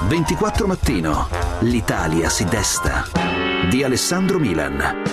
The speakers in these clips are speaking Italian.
24 Mattino. L'Italia si desta. Di Alessandro Milan.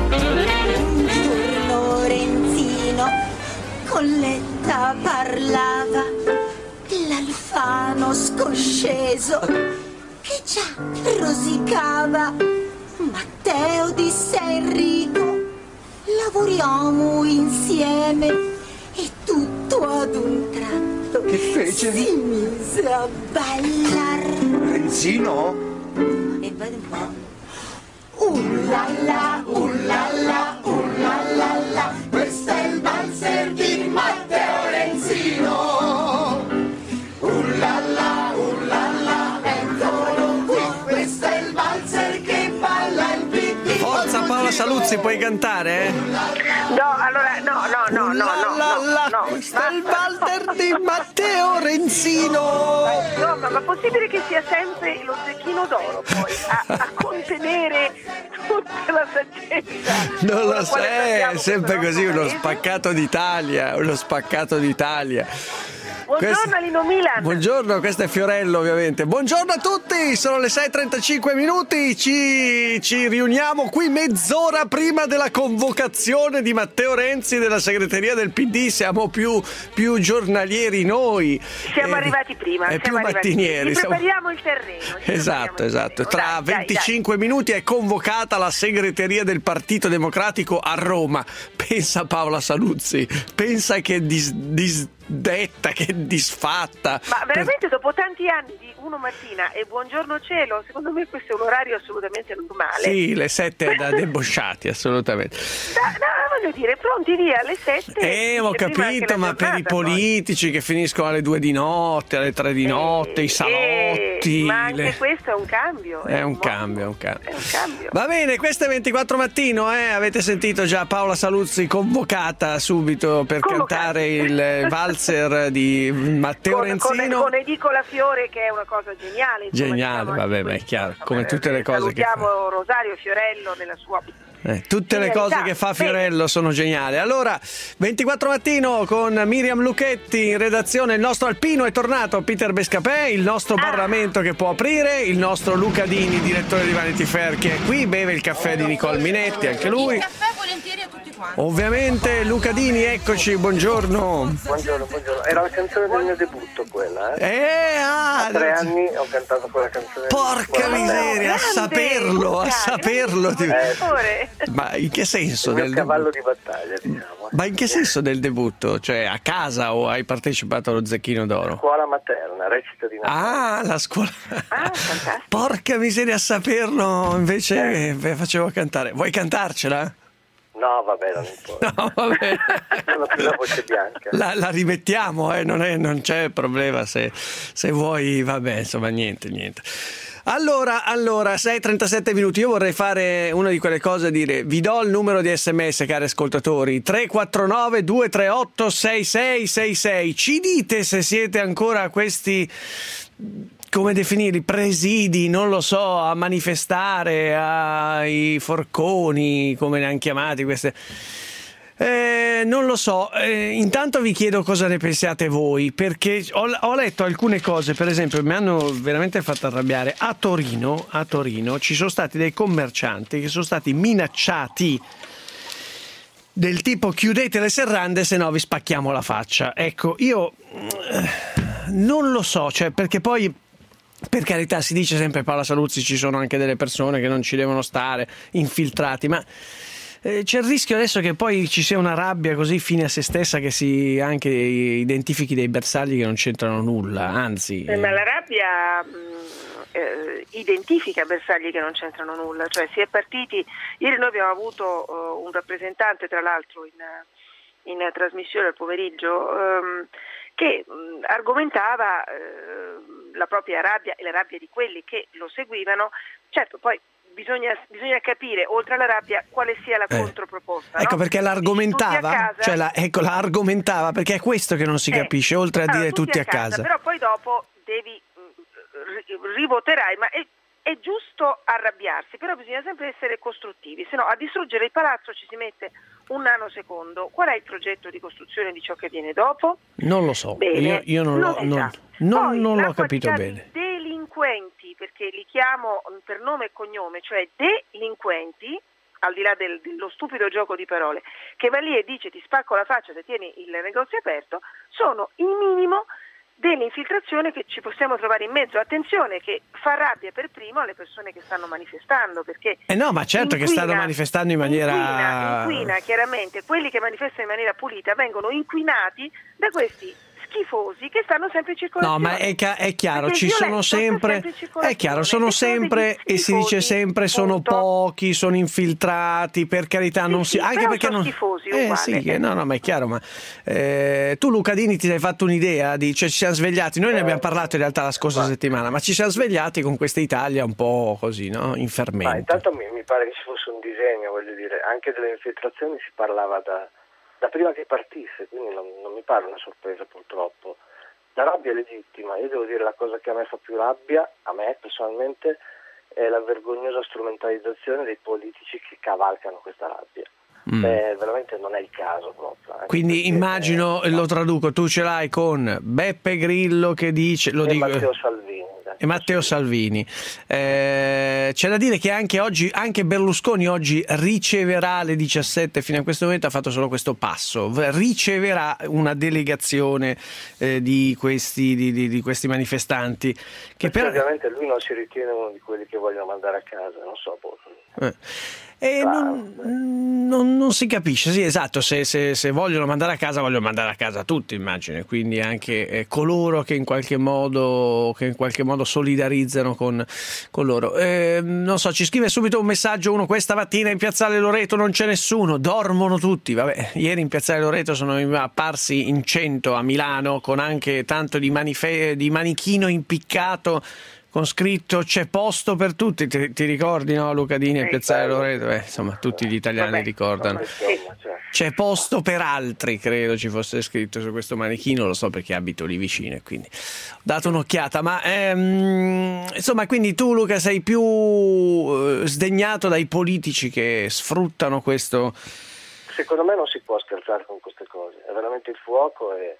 Un giorno Renzino con Letta parlava, l'Alfano scosceso che già rosicava. Matteo disse a Enrico, lavoriamo insieme, e tutto ad un tratto che fece? Si mise a ballar. Renzino? E vedi un po'. Ullala, ullala, ullala, questo è il valzer di Matteo Renzino. Ullala, ullala, eccolo qui, questo è il valzer che balla il PD. Forza Paola Saluzzi, puoi cantare? No, allora, no. Questo è il valzer di Matteo Renzino. Insomma, ma possibile che sia sempre lo zecchino d'oro poi a contenere tutta la saggezza? Non lo so, è sempre così, uno spaccato d'Italia. Buongiorno Lino Milan. Buongiorno, questo è Fiorello ovviamente. Buongiorno a tutti, sono le 6:35 minuti, ci riuniamo qui mezz'ora prima della convocazione di Matteo Renzi della segreteria del PD, siamo più giornalieri noi. Siamo arrivati prima. Più mattinieri. Prepariamo il terreno. Esatto. Tra 25 minuti è convocata la segreteria del Partito Democratico a Roma. Pensa Paola Saluzzi, pensa che disdetta, che disfatta. Ma veramente dopo tanti anni di Uno Mattina e Buongiorno Cielo, secondo me questo è un orario assolutamente normale. Sì, le 7 da debosciati, assolutamente. No, voglio dire, pronti via alle 7. Ho capito, ma per i politici che finiscono alle 2 di notte, alle 3 di notte, i salotti. Ma anche questo è un cambio. È un cambio. Va bene, questo è 24 Mattino, avete sentito già Paola Saluzzi convocata subito per cantare il valzer di Matteo Renzino. Con Edicola Fiore, che è una cosa geniale. Insomma, geniale, vabbè, ma è chiaro, come tutte le cose che fa. Salutiamo Rosario Fiorello nella sua... tutte le cose che fa Fiorello sono geniali. Allora, 24 Mattino con Miriam Lucchetti in redazione, il nostro Alpino è tornato, Peter Bescapè, il nostro Parlamento che può aprire, il nostro Luca Dini, direttore di Vanity Fair, che è qui, beve il caffè di Nicole Minetti, anche lui. Il caffè volentieri a tutti quanti. Ovviamente Luca Dini, eccoci, buongiorno. Buongiorno. Era la canzone del mio debutto quella, A 3 anni ho cantato quella canzone. Porca miseria, a saperlo. Ma in che senso? Il mio cavallo di battaglia, diciamo. Ma in che senso del debutto? Cioè a casa o hai partecipato allo Zecchino d'Oro? Scuola materna, recita di Natale. Ah, la scuola. Fantastico. Porca miseria, a saperlo invece facevo cantare. Vuoi cantarcela? No, vabbè, non importa. No, vabbè. Non ho più la voce bianca. La rimettiamo, non c'è problema se vuoi, vabbè, insomma, niente. Allora, 6:37 minuti. Io vorrei fare una di quelle cose, dire: vi do il numero di SMS, cari ascoltatori, 349 238 6666. Ci dite se siete ancora questi, come definirli, presidi, non lo so, a manifestare, ai forconi, come ne hanno chiamati queste. Non lo so, intanto vi chiedo cosa ne pensiate voi, perché ho letto alcune cose, per esempio mi hanno veramente fatto arrabbiare. A Torino ci sono stati dei commercianti che sono stati minacciati del tipo: chiudete le serrande se no vi spacchiamo la faccia. Ecco, io non lo so, cioè, perché poi, per carità, si dice sempre, Paola Saluzzi, ci sono anche delle persone che non ci devono stare, infiltrati, ma c'è il rischio adesso che poi ci sia una rabbia così fine a se stessa, che si anche identifichi dei bersagli che non c'entrano nulla, anzi. Ma la rabbia identifica bersagli che non c'entrano nulla, cioè si è partiti. Ieri noi abbiamo avuto un rappresentante, tra l'altro, in trasmissione al pomeriggio, che argomentava la propria rabbia e la rabbia di quelli che lo seguivano. Certo, poi bisogna capire, oltre alla rabbia, quale sia la controproposta. Ecco, no? Perché l'argomentava, la argomentava, perché è questo che non si capisce, oltre a dire tutti a casa. Però poi dopo rivoterai, ma è giusto arrabbiarsi, però bisogna sempre essere costruttivi, se no a distruggere il palazzo ci si mette un nanosecondo. Qual è il progetto di costruzione di ciò che viene dopo? Non lo so. Bene, io non l'ho capito bene. Delinquenti che li chiamo per nome e cognome, cioè delinquenti, al di là dello stupido gioco di parole, che va lì e dice ti spacco la faccia se tieni il negozio aperto, sono il minimo dell'infiltrazione che ci possiamo trovare in mezzo. Attenzione che fa rabbia per primo alle persone che stanno manifestando, perché no, ma certo che stanno manifestando in maniera inquina chiaramente, quelli che manifestano in maniera pulita vengono inquinati da questi schifosi che stanno sempre in circolazione. No, ma è chiaro, ci sono sempre, è chiaro, sono sempre, e si dice sempre sono pochi, sono infiltrati, per carità, non si, anche perché non schifosi, no, ma è chiaro, ma tu Lucadini ti sei fatto un'idea cioè ci siamo svegliati, noi ne abbiamo parlato in realtà la scorsa settimana, ma ci siamo svegliati con questa Italia un po' così, no? In fermento. Ma intanto mi pare che ci fosse un disegno, voglio dire, anche delle infiltrazioni si parlava da prima che partisse, quindi non mi pare una sorpresa purtroppo. La rabbia è legittima, io devo dire la cosa che a me fa più rabbia, a me personalmente, è la vergognosa strumentalizzazione dei politici che cavalcano questa rabbia. Veramente non è il caso proprio. Quindi immagino, lo traduco, tu ce l'hai con Beppe Grillo che dice... Matteo Salvini. E Matteo Salvini. C'è da dire che anche oggi, anche Berlusconi oggi riceverà alle 17, fino a questo momento ha fatto solo questo passo, riceverà una delegazione di questi manifestanti. Che ovviamente lui non si ritiene uno di quelli che vogliono mandare a casa, non so. Non si capisce, sì, esatto, se vogliono mandare a casa tutti, immagino, quindi anche coloro che in qualche modo solidarizzano con loro. Non so, ci scrive subito un messaggio uno: questa mattina in Piazzale Loreto non c'è nessuno, dormono tutti. Vabbè, ieri in Piazzale Loreto sono apparsi in 100 a Milano con anche tanto di manichino impiccato con scritto c'è posto per tutti, ti ricordi, no, Lucadini e Piazzale Loreto? Insomma, tutti gli italiani ricordano. C'è posto per altri, credo ci fosse scritto su questo manichino, lo so perché abito lì vicino, quindi ho dato un'occhiata, ma insomma, quindi tu, Luca, sei più sdegnato dai politici che sfruttano questo? Secondo me non si può scherzare con queste cose, è veramente il fuoco e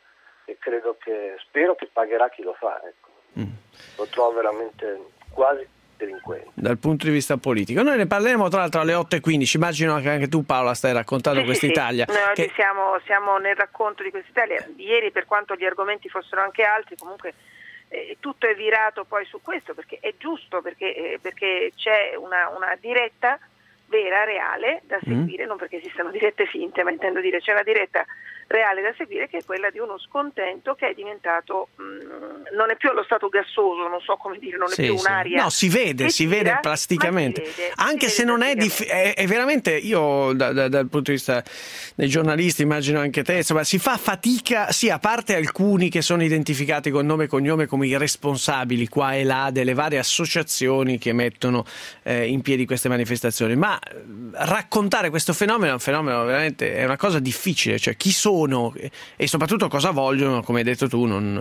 spero che pagherà chi lo fa, ecco. Lo trovo veramente quasi delinquente. Dal punto di vista politico. Noi ne parleremo tra l'altro alle 8:15. Immagino che anche tu, Paola, stai raccontando quest'Italia. Sì. Noi oggi siamo nel racconto di quest'Italia. Ieri, per quanto gli argomenti fossero anche altri, comunque tutto è virato poi su questo, perché è giusto, perché c'è una diretta vera, reale da seguire, non perché esistano dirette finte, ma intendo dire c'è una diretta reale da seguire, che è quella di uno scontento che è diventato non è più allo stato gassoso, non so come dire, non è più un'aria. No, si vede plasticamente, anche se non è veramente, io dal punto di vista dei giornalisti, immagino anche te, insomma, si fa fatica, sì, a parte alcuni che sono identificati con nome e cognome come i responsabili qua e là delle varie associazioni che mettono in piedi queste manifestazioni, ma raccontare questo fenomeno è un fenomeno veramente, è una cosa difficile, cioè chi sono e soprattutto cosa vogliono, come hai detto tu, non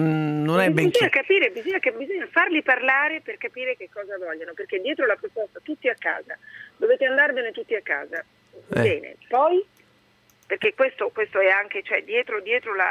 è ben chiaro. Bisogna farli parlare per capire che cosa vogliono, perché dietro la proposta tutti a casa, dovete andarvene tutti a casa, bene, poi perché questo è anche, cioè dietro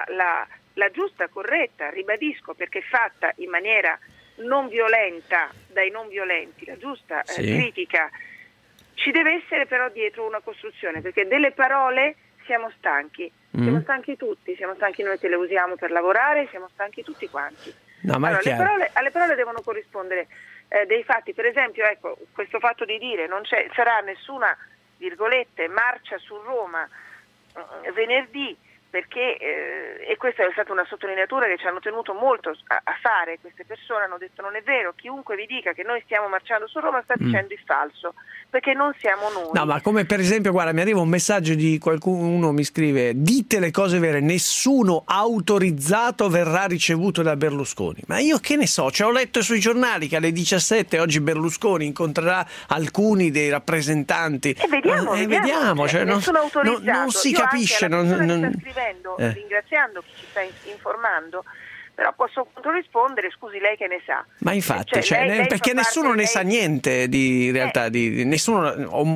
la giusta, corretta, ribadisco, perché fatta in maniera non violenta dai non violenti, la giusta critica, ci deve essere però dietro una costruzione, perché delle parole siamo stanchi tutti, siamo stanchi noi che le usiamo per lavorare, siamo stanchi tutti quanti. No, ma alle parole devono corrispondere dei fatti. Per esempio, ecco, questo fatto di dire non sarà nessuna, virgolette, marcia su Roma venerdì, perché e questa è stata una sottolineatura che ci hanno tenuto molto a fare queste persone, hanno detto non è vero, chiunque vi dica che noi stiamo marciando su Roma sta dicendo il falso, perché non siamo noi. No, ma come per esempio, guarda, mi arriva un messaggio di qualcuno, mi scrive: dite le cose vere, nessuno autorizzato verrà ricevuto da Berlusconi. Ma io che ne so, ho letto sui giornali che alle 17 oggi Berlusconi incontrerà alcuni dei rappresentanti e vediamo, cioè, non si capisce, ringraziando chi ci sta informando, però posso controrispondere, scusi, lei che ne sa. Ma infatti, lei perché nessuno ne sa niente di realtà, nessuno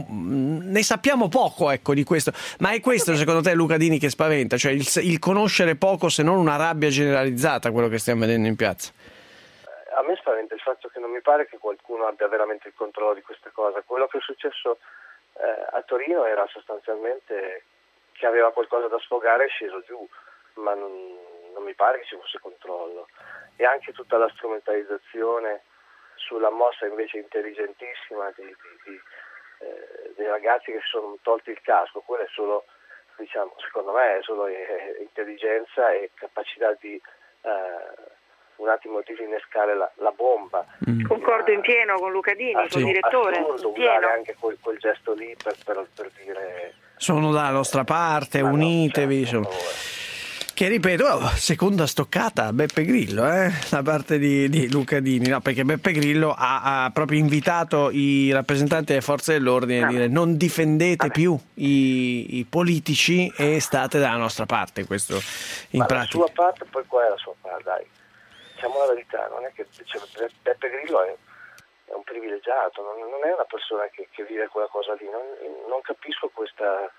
ne sappiamo poco, ecco, di questo. Ma è questo secondo te, Lucadini, che spaventa, cioè il conoscere poco, se non una rabbia generalizzata, quello che stiamo vedendo in piazza? A me spaventa il fatto che non mi pare che qualcuno abbia veramente il controllo di questa cosa. Quello che è successo a Torino era sostanzialmente che aveva qualcosa da sfogare e è sceso giù, ma non mi pare che ci fosse controllo. E anche tutta la strumentalizzazione sulla mossa invece intelligentissima dei ragazzi che si sono tolti il casco, quello è solo, diciamo, secondo me è solo intelligenza e capacità di un attimo di innescare la bomba. Concordo in pieno con Luca Dini, col direttore. Assurdo usare anche quel gesto lì per dire sono dalla nostra parte, unitevi. Che ripeto, seconda stoccata Beppe Grillo, da parte di Luca Dini, no, perché Beppe Grillo ha proprio invitato i rappresentanti delle forze dell'ordine a dire non difendete più i politici e state dalla nostra parte. Questo in pratica. La sua parte, poi qual è la sua parte? Dai, diciamo la verità, non è che Beppe Grillo è un privilegiato, non è una persona che vive quella cosa lì, non capisco questa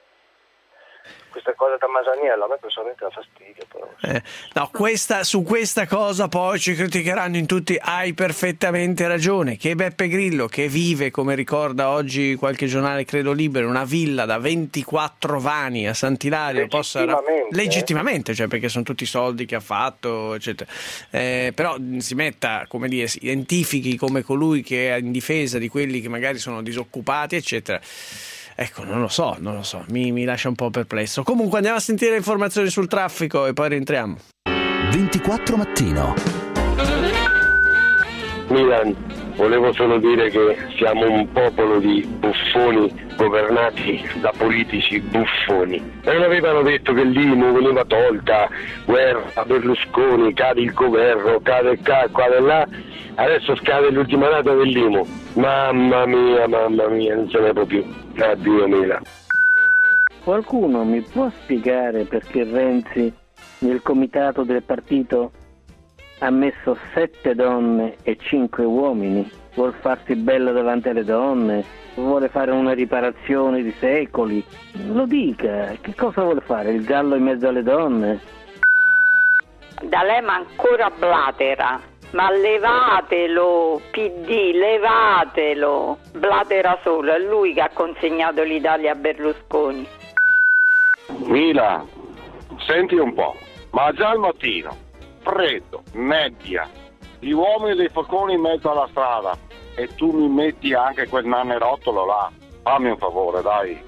cosa da Masaniello, a me personalmente dà fastidio però. No, su questa cosa poi ci criticheranno in tutti. Hai perfettamente ragione, che Beppe Grillo, che vive, come ricorda oggi qualche giornale credo Libero, una villa da 24 vani a Sant'Ilario, legittimamente, cioè perché sono tutti soldi che ha fatto eccetera, però si metta, come dire, si identifichi come colui che è in difesa di quelli che magari sono disoccupati eccetera. Ecco, non lo so, mi lascia un po' perplesso. Comunque andiamo a sentire informazioni sul traffico e poi rientriamo. 24 Mattino. Milan, volevo solo dire che siamo un popolo di buffoni governati da politici buffoni. E non avevano detto che l'IMU veniva tolta, guerra, Berlusconi, cade il governo, cade qua e là, adesso scade l'ultima data dell'IMU. Mamma mia, non se ne può più. Addio Milan. Qualcuno mi può spiegare perché Renzi nel comitato del partito ha messo 7 donne e 5 uomini? Vuol farsi bello davanti alle donne? Vuole fare una riparazione di secoli? Lo dica, che cosa vuole fare? Il gallo in mezzo alle donne? D'Alema ancora blatera. Ma levatelo, PD, levatelo. Blatera solo, è lui che ha consegnato l'Italia a Berlusconi. Mila, senti un po', ma già al mattino, freddo, nebbia, gli uomini dei falconi in mezzo alla strada e tu mi metti anche quel nanerottolo là. Fammi un favore, dai.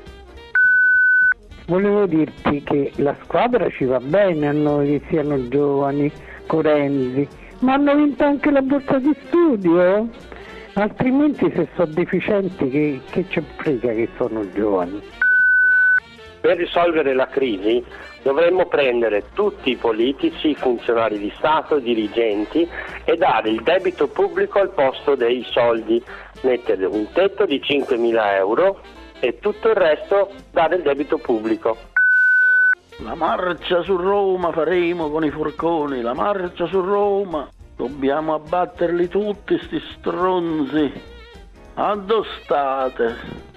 Volevo dirti che la squadra ci va bene a noi che siano giovani, Corenzi. Ma hanno vinto anche la borsa di studio? Altrimenti se sono deficienti che ci frega che sono giovani? Per risolvere la crisi dovremmo prendere tutti i politici, i funzionari di Stato, i dirigenti e dare il debito pubblico al posto dei soldi, mettere un tetto di 5.000 euro e tutto il resto dare il debito pubblico. La marcia su Roma faremo con i forconi, la marcia su Roma. Dobbiamo abbatterli tutti sti stronzi. Addostate,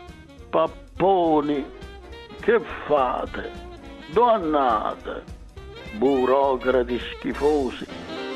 papponi, che fate? Donnate, burocrati schifosi.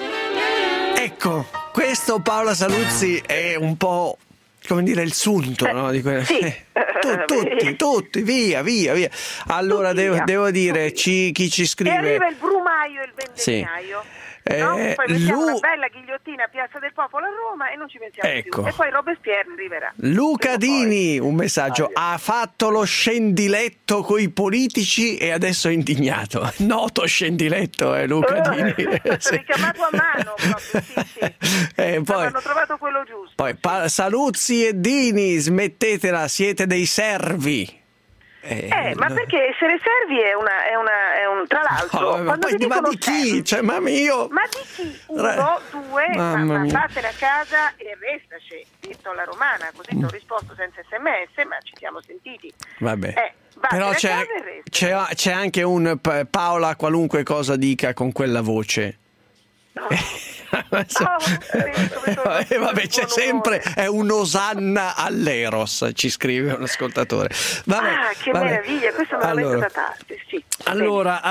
Ecco, questo Paola Saluzzi è un po', come dire, il sunto, no? Di sì. Tutti, via. Allora devo dire, chi ci scrive. E arriva il brumaio e il vendemmiaio. Sì. No? Poi mettiamo una bella ghigliottina a Piazza del Popolo a Roma e non ci pensiamo più. E poi Robespierre arriverà. Luca Dini, un messaggio: ha fatto lo scendiletto coi politici e adesso è indignato. Noto scendiletto, Luca Dini. Sì. Richiamato a mano proprio, sì. Poi, hanno trovato quello giusto. Poi Saluzzi e Dini, smettetela, siete dei servi. Ma perché essere servi è un tra l'altro, no, quando poi, ti ma dicono di chi? Servi, ma di chi? 1, 2, ma vattene a casa e restaci, detto alla romana, così ti ho risposto senza sms, ma ci siamo sentiti. Vabbè. Però c'è anche un Paola, qualunque cosa dica con quella voce. No. Vabbè, c'è sempre, è un'osanna all'Eros, ci scrive un ascoltatore. Vabbè, che meraviglia, questo me l'ha messo da parte, sì. Allora,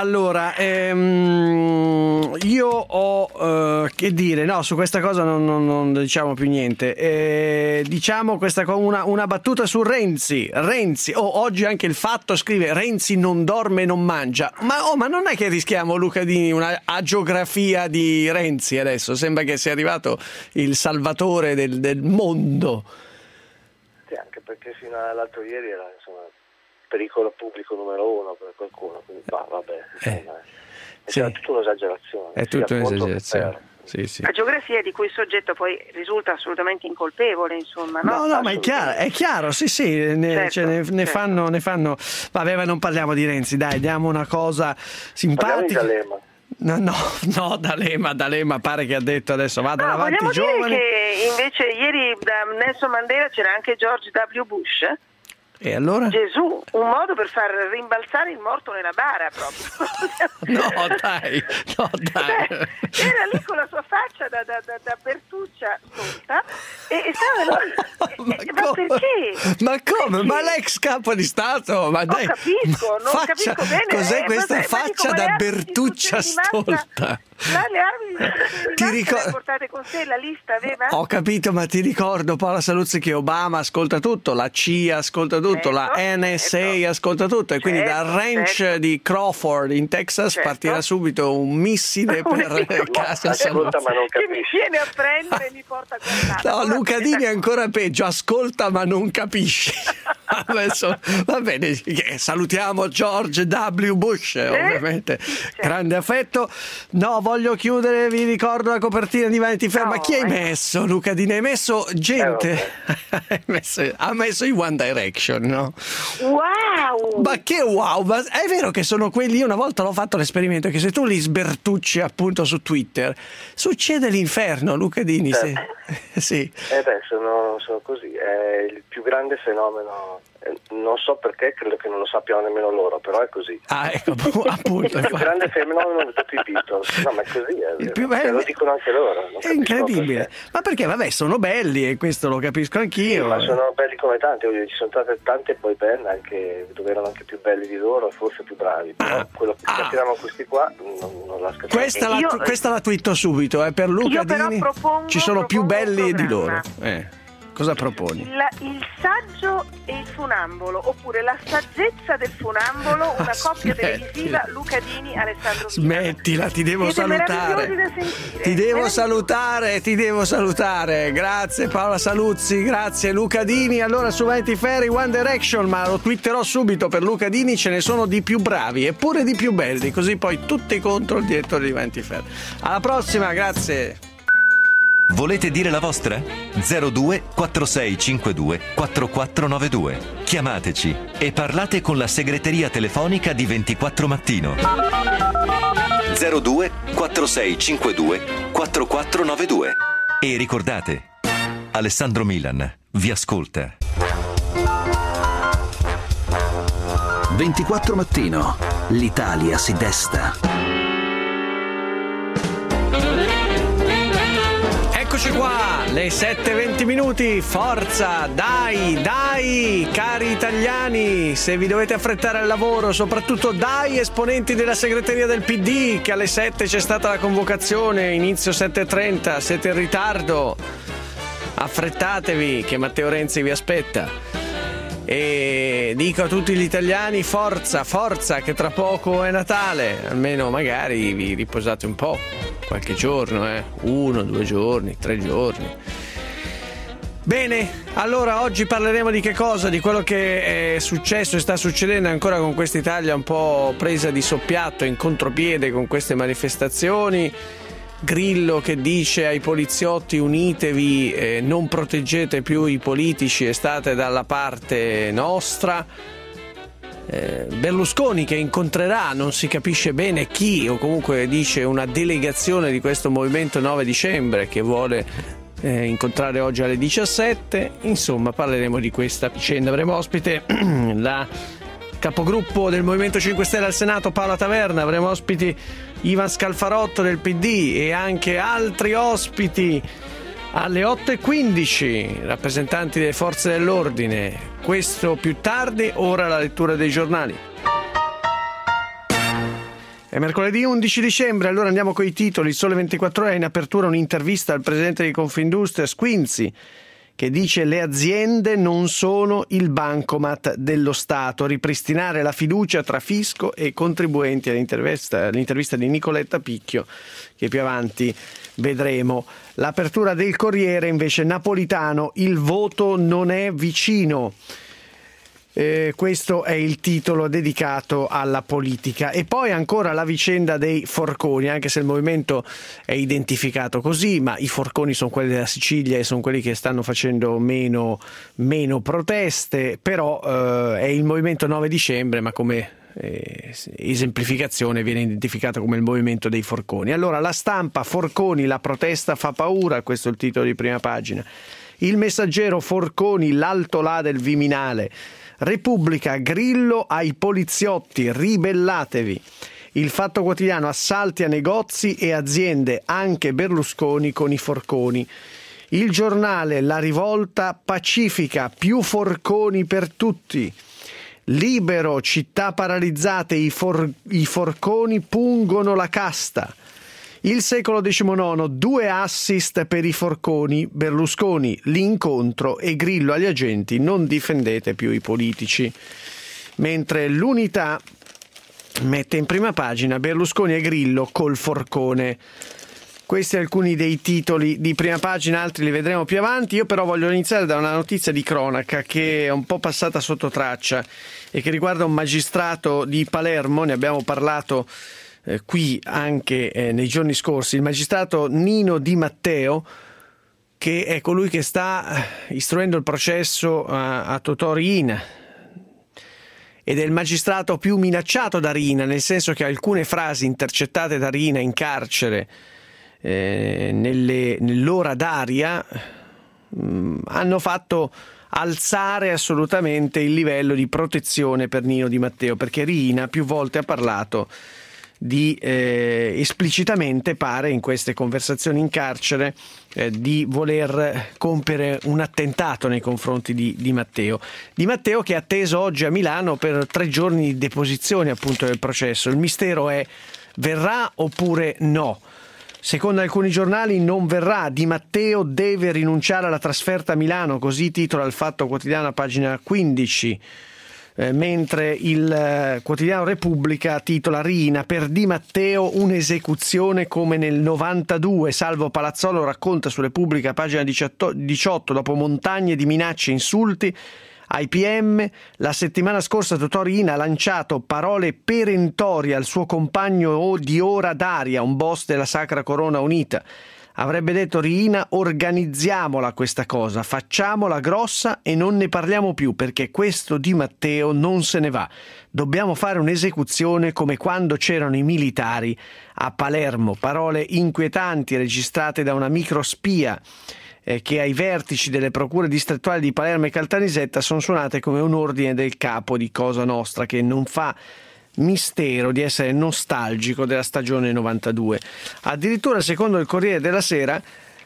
io ho che dire, no, su questa cosa non diciamo più niente. Diciamo questa una battuta su Renzi. Oggi anche Il Fatto scrive: Renzi non dorme e non mangia. Ma non è che rischiamo, Luca Dini, una agiografia di Renzi adesso? Sembra che sia arrivato il salvatore del mondo. Sì, anche perché fino all'altro ieri era, insomma, pericolo pubblico numero 1 per qualcuno, quindi vabbè, è tutta un'esagerazione. È tutta un'esagerazione. Sì. La geografia di cui il soggetto poi risulta assolutamente incolpevole, insomma, no? No, ma è chiaro, sì, ne fanno. Vabbè, ma non parliamo di Renzi, dai, diamo una cosa simpatica. No, D'Alema pare che ha detto adesso vadano avanti i giovani. Vogliamo dire che invece ieri da Nelson Mandela c'era anche George W. Bush? E allora? Gesù, un modo per far rimbalzare il morto nella bara proprio. No, dai. Era lì con la sua faccia da Bertuccia sotto e stava lì. Ma perché? Ma come? Ma l'ex capo di Stato? Ma dai, non capisco bene. Cos'è questa faccia da Bertuccia stolta? Le armi di massa portate con sé, la lista aveva? Ho capito, ma ti ricordo, Paola Saluzzi, che Obama ascolta tutto, la CIA ascolta tutto, la NSA ascolta tutto, e quindi dal ranch di Crawford in Texas partirà subito un missile per casa Saluzzi. Che mi viene a prendere e mi porta a guardare. No, Luca Dini è ancora peggio, ascolta ma non capisci. Adesso, va bene, salutiamo George W. Bush, ovviamente, grande affetto. No, voglio chiudere, vi ricordo la copertina di Vanity Fair. Ma chi hai messo, Luca Dini? Hai messo gente? Ha messo i One Direction, no? Wow! Ma che wow! Ma è vero che sono quelli, io una volta l'ho fatto l'esperimento, che se tu li sbertucci appunto su Twitter succede l'inferno, Luca Dini. Sì. Sono così, è il più grande fenomeno. Non so perché, credo che non lo sappiano nemmeno loro, però è così. Ecco, appunto. Il più grande fenomeno di tutti i Beatles. No, ma è così, lo dicono anche loro. È incredibile. Ma perché, vabbè, sono belli, e questo lo capisco anch'io. Sì, ma sono belli come tanti. Ci sono state tante boy band anche dove erano anche più belli di loro, forse più bravi. Però quello che capiamo questi qua non la scattiamo. Questa la twitto subito, per Luca Dini. Ci sono più belli di loro. Cosa proponi? Il saggio e il funambolo, oppure la saggezza del funambolo, una coppia televisiva, Luca Dini, Alessandro Milan. Smettila, ti devo salutare. Ti devo salutare. Grazie Paola Saluzzi, grazie Luca Dini. Allora su Vanity Fair One Direction, ma lo twitterò subito, per Luca Dini ce ne sono di più bravi e pure di più belli, così poi tutti contro il direttore di Vanity Fair. Alla prossima, grazie. Volete dire la vostra? 02 4652 4492. Chiamateci e parlate con la segreteria telefonica di 24 Mattino. 02 4652 4492. E ricordate, Alessandro Milan vi ascolta. 24 Mattino. L'Italia si desta. Eccoci qua, le 7:20 minuti, forza, dai, cari italiani, se vi dovete affrettare al lavoro, soprattutto dai esponenti della segreteria del PD, che alle 7 c'è stata la convocazione, inizio 7:30, siete in ritardo, affrettatevi che Matteo Renzi vi aspetta. E dico a tutti gli italiani, forza, che tra poco è Natale, almeno magari vi riposate un po'. Qualche giorno, 1, 2 giorni, 3 giorni. Bene, allora oggi parleremo di che cosa? Di quello che è successo e sta succedendo ancora con questa Italia un po' presa di soppiatto, in contropiede con queste manifestazioni. Grillo che dice ai poliziotti: unitevi, non proteggete più i politici e state dalla parte nostra. Berlusconi che incontrerà, non si capisce bene chi, o comunque dice una delegazione di questo movimento 9 dicembre che vuole incontrare oggi alle 17. Insomma, parleremo di questa vicenda. Avremo ospite la capogruppo del Movimento 5 Stelle al Senato, Paola Taverna. Avremo ospiti Ivan Scalfarotto del PD e anche altri ospiti alle 8:15, rappresentanti delle forze dell'ordine. Questo più tardi, ora la lettura dei giornali. È mercoledì 11 dicembre, allora andiamo con i titoli. Il Sole 24 Ore ha in apertura un'intervista al presidente di Confindustria, Squinzi, che dice: le aziende non sono il bancomat dello Stato, ripristinare la fiducia tra fisco e contribuenti. L'intervista di Nicoletta Picchio, che più avanti vedremo. L'apertura del Corriere invece, Napolitano, il voto non è vicino. Questo è il titolo dedicato alla politica. E poi ancora la vicenda dei forconi, anche se il movimento è identificato così, ma i forconi sono quelli della Sicilia e sono quelli che stanno facendo meno proteste, però è il movimento 9 dicembre, ma come esemplificazione viene identificato come il movimento dei forconi. Allora, La Stampa, Forconi, la protesta fa paura, questo è il titolo di prima pagina. Il Messaggero, Forconi, l'alto là del Viminale. Repubblica, Grillo ai poliziotti, ribellatevi. Il Fatto Quotidiano, assalti a negozi e aziende, anche Berlusconi con i forconi. Il Giornale, la rivolta pacifica, più forconi per tutti. Libero, città paralizzate, i forconi pungono la casta. Il Secolo XIX, 2 assist per i forconi, Berlusconi, l'incontro e Grillo agli agenti: non difendete più i politici. Mentre l'Unità mette in prima pagina Berlusconi e Grillo col forcone. Questi alcuni dei titoli di prima pagina, altri li vedremo più avanti. Io però voglio iniziare da una notizia di cronaca che è un po' passata sotto traccia e che riguarda un magistrato di Palermo. Ne abbiamo parlato qui anche nei giorni scorsi. Il magistrato Nino Di Matteo, che è colui che sta istruendo il processo a Totò Riina, ed è il magistrato più minacciato da Riina, nel senso che alcune frasi intercettate da Riina in carcere nell'ora d'aria hanno fatto alzare assolutamente il livello di protezione per Nino Di Matteo, perché Riina più volte ha parlato di esplicitamente, pare in queste conversazioni in carcere, di voler compiere un attentato nei confronti di Di Matteo. Di Matteo che è atteso oggi a Milano per 3 giorni di deposizione appunto del processo. Il mistero è: verrà oppure no? Secondo alcuni giornali non verrà. Di Matteo deve rinunciare alla trasferta a Milano, così titola il Fatto Quotidiano a pagina 15. Mentre il quotidiano Repubblica titola: Riina, per Di Matteo un'esecuzione come nel 92. Salvo Palazzolo racconta su Repubblica, pagina 18, dopo montagne di minacce e insulti ai PM, la settimana scorsa Totò Riina ha lanciato parole perentorie al suo compagno di ora d'aria, un boss della Sacra Corona Unita. Avrebbe detto Riina: organizziamola questa cosa, facciamola grossa e non ne parliamo più, perché questo Di Matteo non se ne va. Dobbiamo fare un'esecuzione come quando c'erano i militari a Palermo. Parole inquietanti registrate da una microspia che ai vertici delle procure distrettuali di Palermo e Caltanissetta sono suonate come un ordine del capo di Cosa Nostra, che non fa mistero di essere nostalgico della stagione 92. Addirittura, secondo il Corriere della Sera,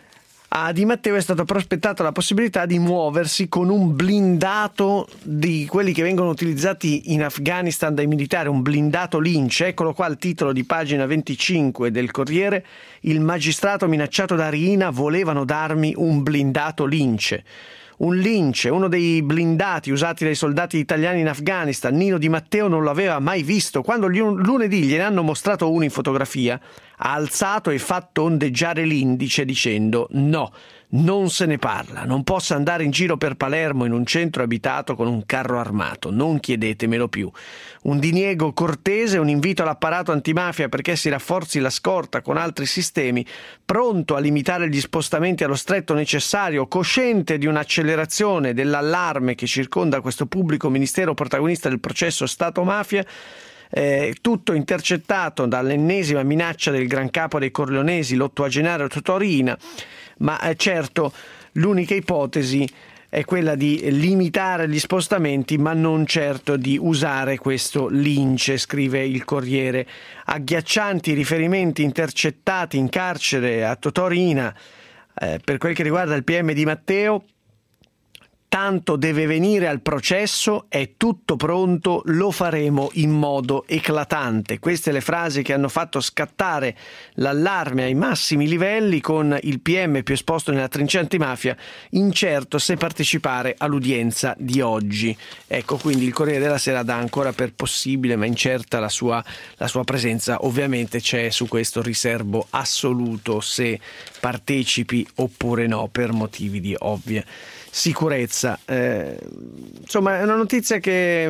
a Di Matteo è stata prospettata la possibilità di muoversi con un blindato di quelli che vengono utilizzati in Afghanistan dai militari, un blindato Lince. Eccolo qua il titolo di pagina 25 del Corriere: il magistrato minacciato da Riina: volevano darmi un blindato Lince. Un Lince, uno dei blindati usati dai soldati italiani in Afghanistan. Nino Di Matteo non l'aveva mai visto. Quando lunedì gliene hanno mostrato uno in fotografia, ha alzato e fatto ondeggiare l'indice dicendo: no, non se ne parla, non posso andare in giro per Palermo in un centro abitato con un carro armato, non chiedetemelo più. Un diniego cortese, un invito all'apparato antimafia perché si rafforzi la scorta con altri sistemi, pronto a limitare gli spostamenti allo stretto necessario, cosciente di un'accelerazione dell'allarme che circonda questo pubblico ministero protagonista del processo Stato-mafia. Tutto intercettato dall'ennesima minaccia del gran capo dei Corleonesi, l'ottuagenario Totò Riina. Ma certo, l'unica ipotesi è quella di limitare gli spostamenti, ma non certo di usare questo lince, scrive il Corriere. Agghiaccianti riferimenti intercettati in carcere a Totò Riina per quel che riguarda il PM Di Matteo. Tanto deve venire al processo, è tutto pronto, lo faremo in modo eclatante. Queste le frasi che hanno fatto scattare l'allarme ai massimi livelli, con il PM più esposto nella trincea antimafia incerto se partecipare all'udienza di oggi. Ecco, quindi il Corriere della Sera dà ancora per possibile, ma incerta la sua presenza. Ovviamente c'è su questo riservo assoluto se partecipi oppure no, per motivi di ovvia sicurezza. Insomma, è una notizia che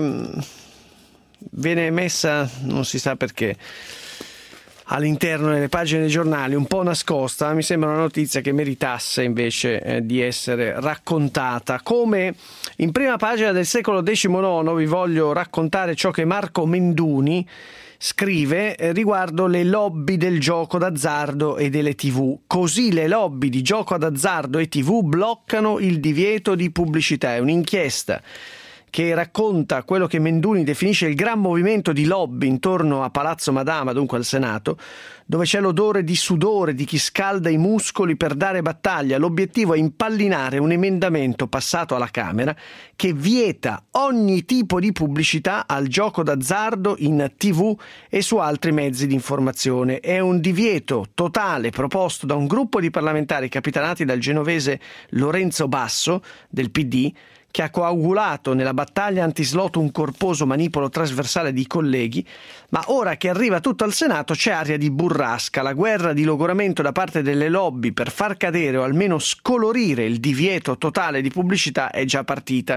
viene messa, non si sa perché, all'interno delle pagine dei giornali, un po' nascosta. Mi sembra una notizia che meritasse invece di essere raccontata. Come in prima pagina del Secolo XIX vi voglio raccontare ciò che Marco Menduni scrive riguardo le lobby del gioco d'azzardo e delle TV. Così le lobby di gioco d'azzardo e TV bloccano il divieto di pubblicità. È un'inchiesta che racconta quello che Menduni definisce il gran movimento di lobby intorno a Palazzo Madama, dunque al Senato, dove c'è l'odore di sudore di chi scalda i muscoli per dare battaglia. L'obiettivo è impallinare un emendamento passato alla Camera che vieta ogni tipo di pubblicità al gioco d'azzardo in TV e su altri mezzi di informazione. È un divieto totale proposto da un gruppo di parlamentari capitanati dal genovese Lorenzo Basso del PD, che ha coagulato nella battaglia antislot un corposo manipolo trasversale di colleghi, ma ora che arriva tutto al Senato c'è aria di burrasca. La guerra di logoramento da parte delle lobby per far cadere o almeno scolorire il divieto totale di pubblicità è già partita.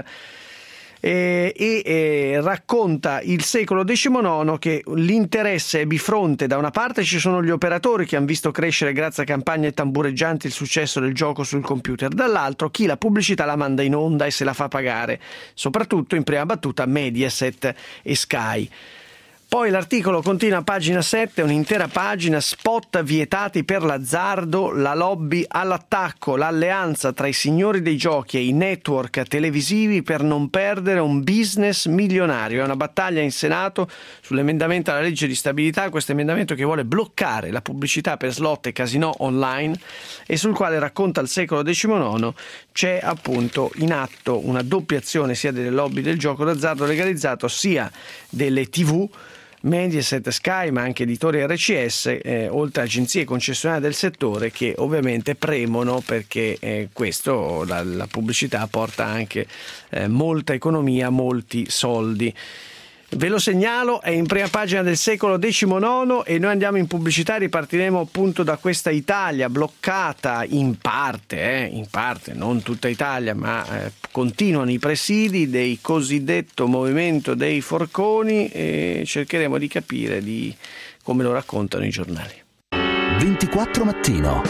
E racconta il Secolo XIX che l'interesse è bifronte. Da una parte ci sono gli operatori che hanno visto crescere grazie a campagne tambureggianti il successo del gioco sul computer, dall'altro chi la pubblicità la manda in onda e se la fa pagare, soprattutto in prima battuta Mediaset e Sky. Poi l'articolo continua a pagina 7, un'intera pagina: spot vietati per l'azzardo, la lobby all'attacco, l'alleanza tra i signori dei giochi e i network televisivi per non perdere un business milionario. È una battaglia in Senato sull'emendamento alla legge di stabilità, questo emendamento che vuole bloccare la pubblicità per slot e casinò online e sul quale, racconta il Secolo XIX, c'è appunto in atto una doppia azione sia delle lobby del gioco d'azzardo legalizzato sia delle TV, Mediaset, Sky, ma anche editori RCS, oltre a agenzie concessionarie del settore che ovviamente premono perché questo, la pubblicità porta anche molta economia, molti soldi. Ve lo segnalo, è in prima pagina del Secolo XIX e noi andiamo in pubblicità e ripartiremo appunto da questa Italia bloccata in parte, non tutta Italia, ma continuano i presidi del cosiddetto movimento dei forconi e cercheremo di capire come lo raccontano i giornali. 24 Mattino.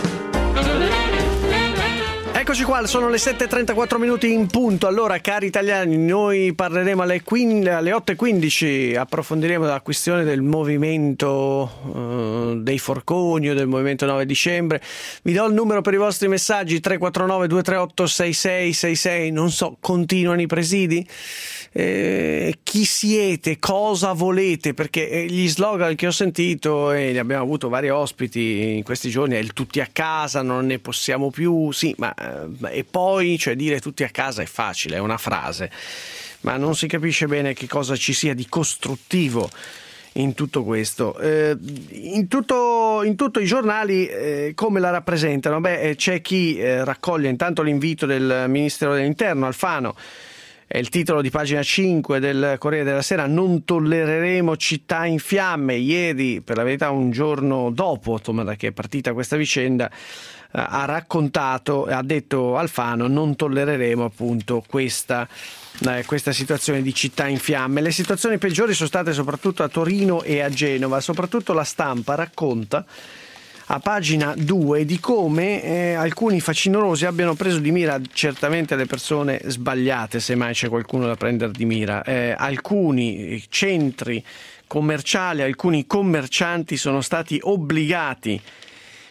Eccoci qua, sono le 7:34 minuti in punto. Allora, cari italiani, noi parleremo alle 8:15, approfondiremo la questione del movimento dei forconi o del movimento 9 dicembre. Vi do il numero per i vostri messaggi: 349 238 6666. Non so, continuano i presidi? Chi siete? Cosa volete? Perché gli slogan che ho sentito, e ne abbiamo avuto vari ospiti in questi giorni, è il tutti a casa, non ne possiamo più. Sì, ma e poi, cioè, dire tutti a casa è facile, è una frase, ma non si capisce bene che cosa ci sia di costruttivo in tutto questo. In tutto i giornali come la rappresentano? C'è chi raccoglie intanto l'invito del Ministero dell'Interno, Alfano. È il titolo di pagina 5 del Corriere della Sera: non tollereremo città in fiamme. Ieri, per la verità un giorno dopo da che è partita questa vicenda, ha raccontato, ha detto Alfano, non tollereremo appunto questa situazione di città in fiamme. Le situazioni peggiori sono state soprattutto a Torino e a Genova. Soprattutto La Stampa racconta a pagina 2 di come alcuni facinorosi abbiano preso di mira certamente le persone sbagliate, se mai c'è qualcuno da prendere di mira. Alcuni centri commerciali, alcuni commercianti sono stati obbligati,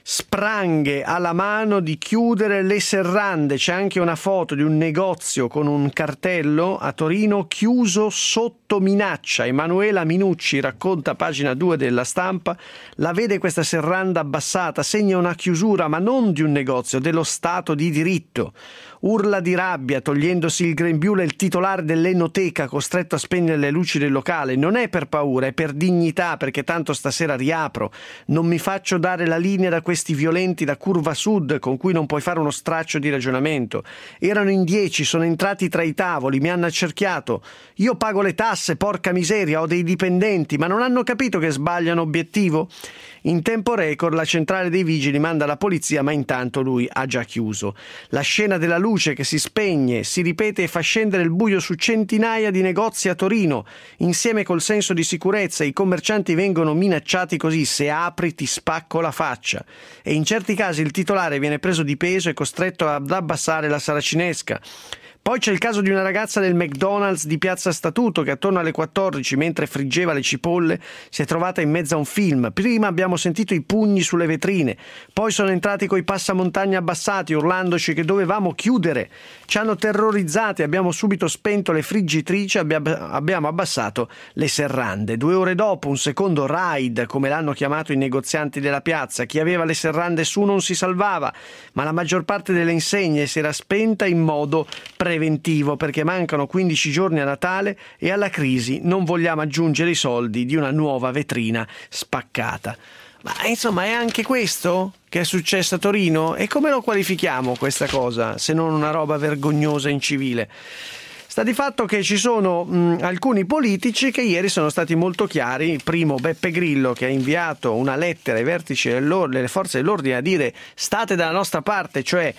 spranghe alla mano di chiudere le serrande. C'è anche una foto di un negozio con un cartello a Torino chiuso sotto minaccia. Emanuela Minucci racconta, pagina 2 della Stampa, la vede questa serranda abbassata, segna una chiusura ma non di un negozio, dello Stato di diritto. Urla di rabbia togliendosi il grembiule il titolare dell'enoteca costretto a spegnere le luci del locale. Non è per paura, è per dignità, perché tanto stasera riapro. Non mi faccio dare la linea da questi violenti da Curva Sud con cui non puoi fare uno straccio di ragionamento. Erano in 10, sono entrati tra i tavoli, mi hanno accerchiato. Io pago le tasse, porca miseria, ho dei dipendenti, ma non hanno capito che sbagliano obiettivo? In tempo record la centrale dei vigili manda la polizia, ma intanto lui ha già chiuso. La scena della luce che si spegne, si ripete e fa scendere il buio su centinaia di negozi a Torino. Insieme col senso di sicurezza i commercianti vengono minacciati così: se apri ti spacco la faccia. E in certi casi il titolare viene preso di peso e costretto ad abbassare la saracinesca. Poi c'è il caso di una ragazza del McDonald's di Piazza Statuto che attorno alle 14, mentre friggeva le cipolle, si è trovata in mezzo a un film. Prima abbiamo sentito i pugni sulle vetrine, poi sono entrati coi passamontagna abbassati urlandoci che dovevamo chiudere. Ci hanno terrorizzati, abbiamo subito spento le friggitrici, abbiamo abbassato le serrande. 2 ore dopo un secondo raid, come l'hanno chiamato i negozianti della piazza. Chi aveva le serrande su non si salvava, ma la maggior parte delle insegne si era spenta in modo preventivo, perché mancano 15 giorni a Natale e alla crisi non vogliamo aggiungere i soldi di una nuova vetrina spaccata. Ma insomma, è anche questo che è successo a Torino? E come lo qualifichiamo questa cosa, se non una roba vergognosa e incivile? Sta di fatto che ci sono alcuni politici che ieri sono stati molto chiari. Primo Beppe Grillo, che ha inviato una lettera ai vertici delle forze dell'ordine a dire state dalla nostra parte, cioè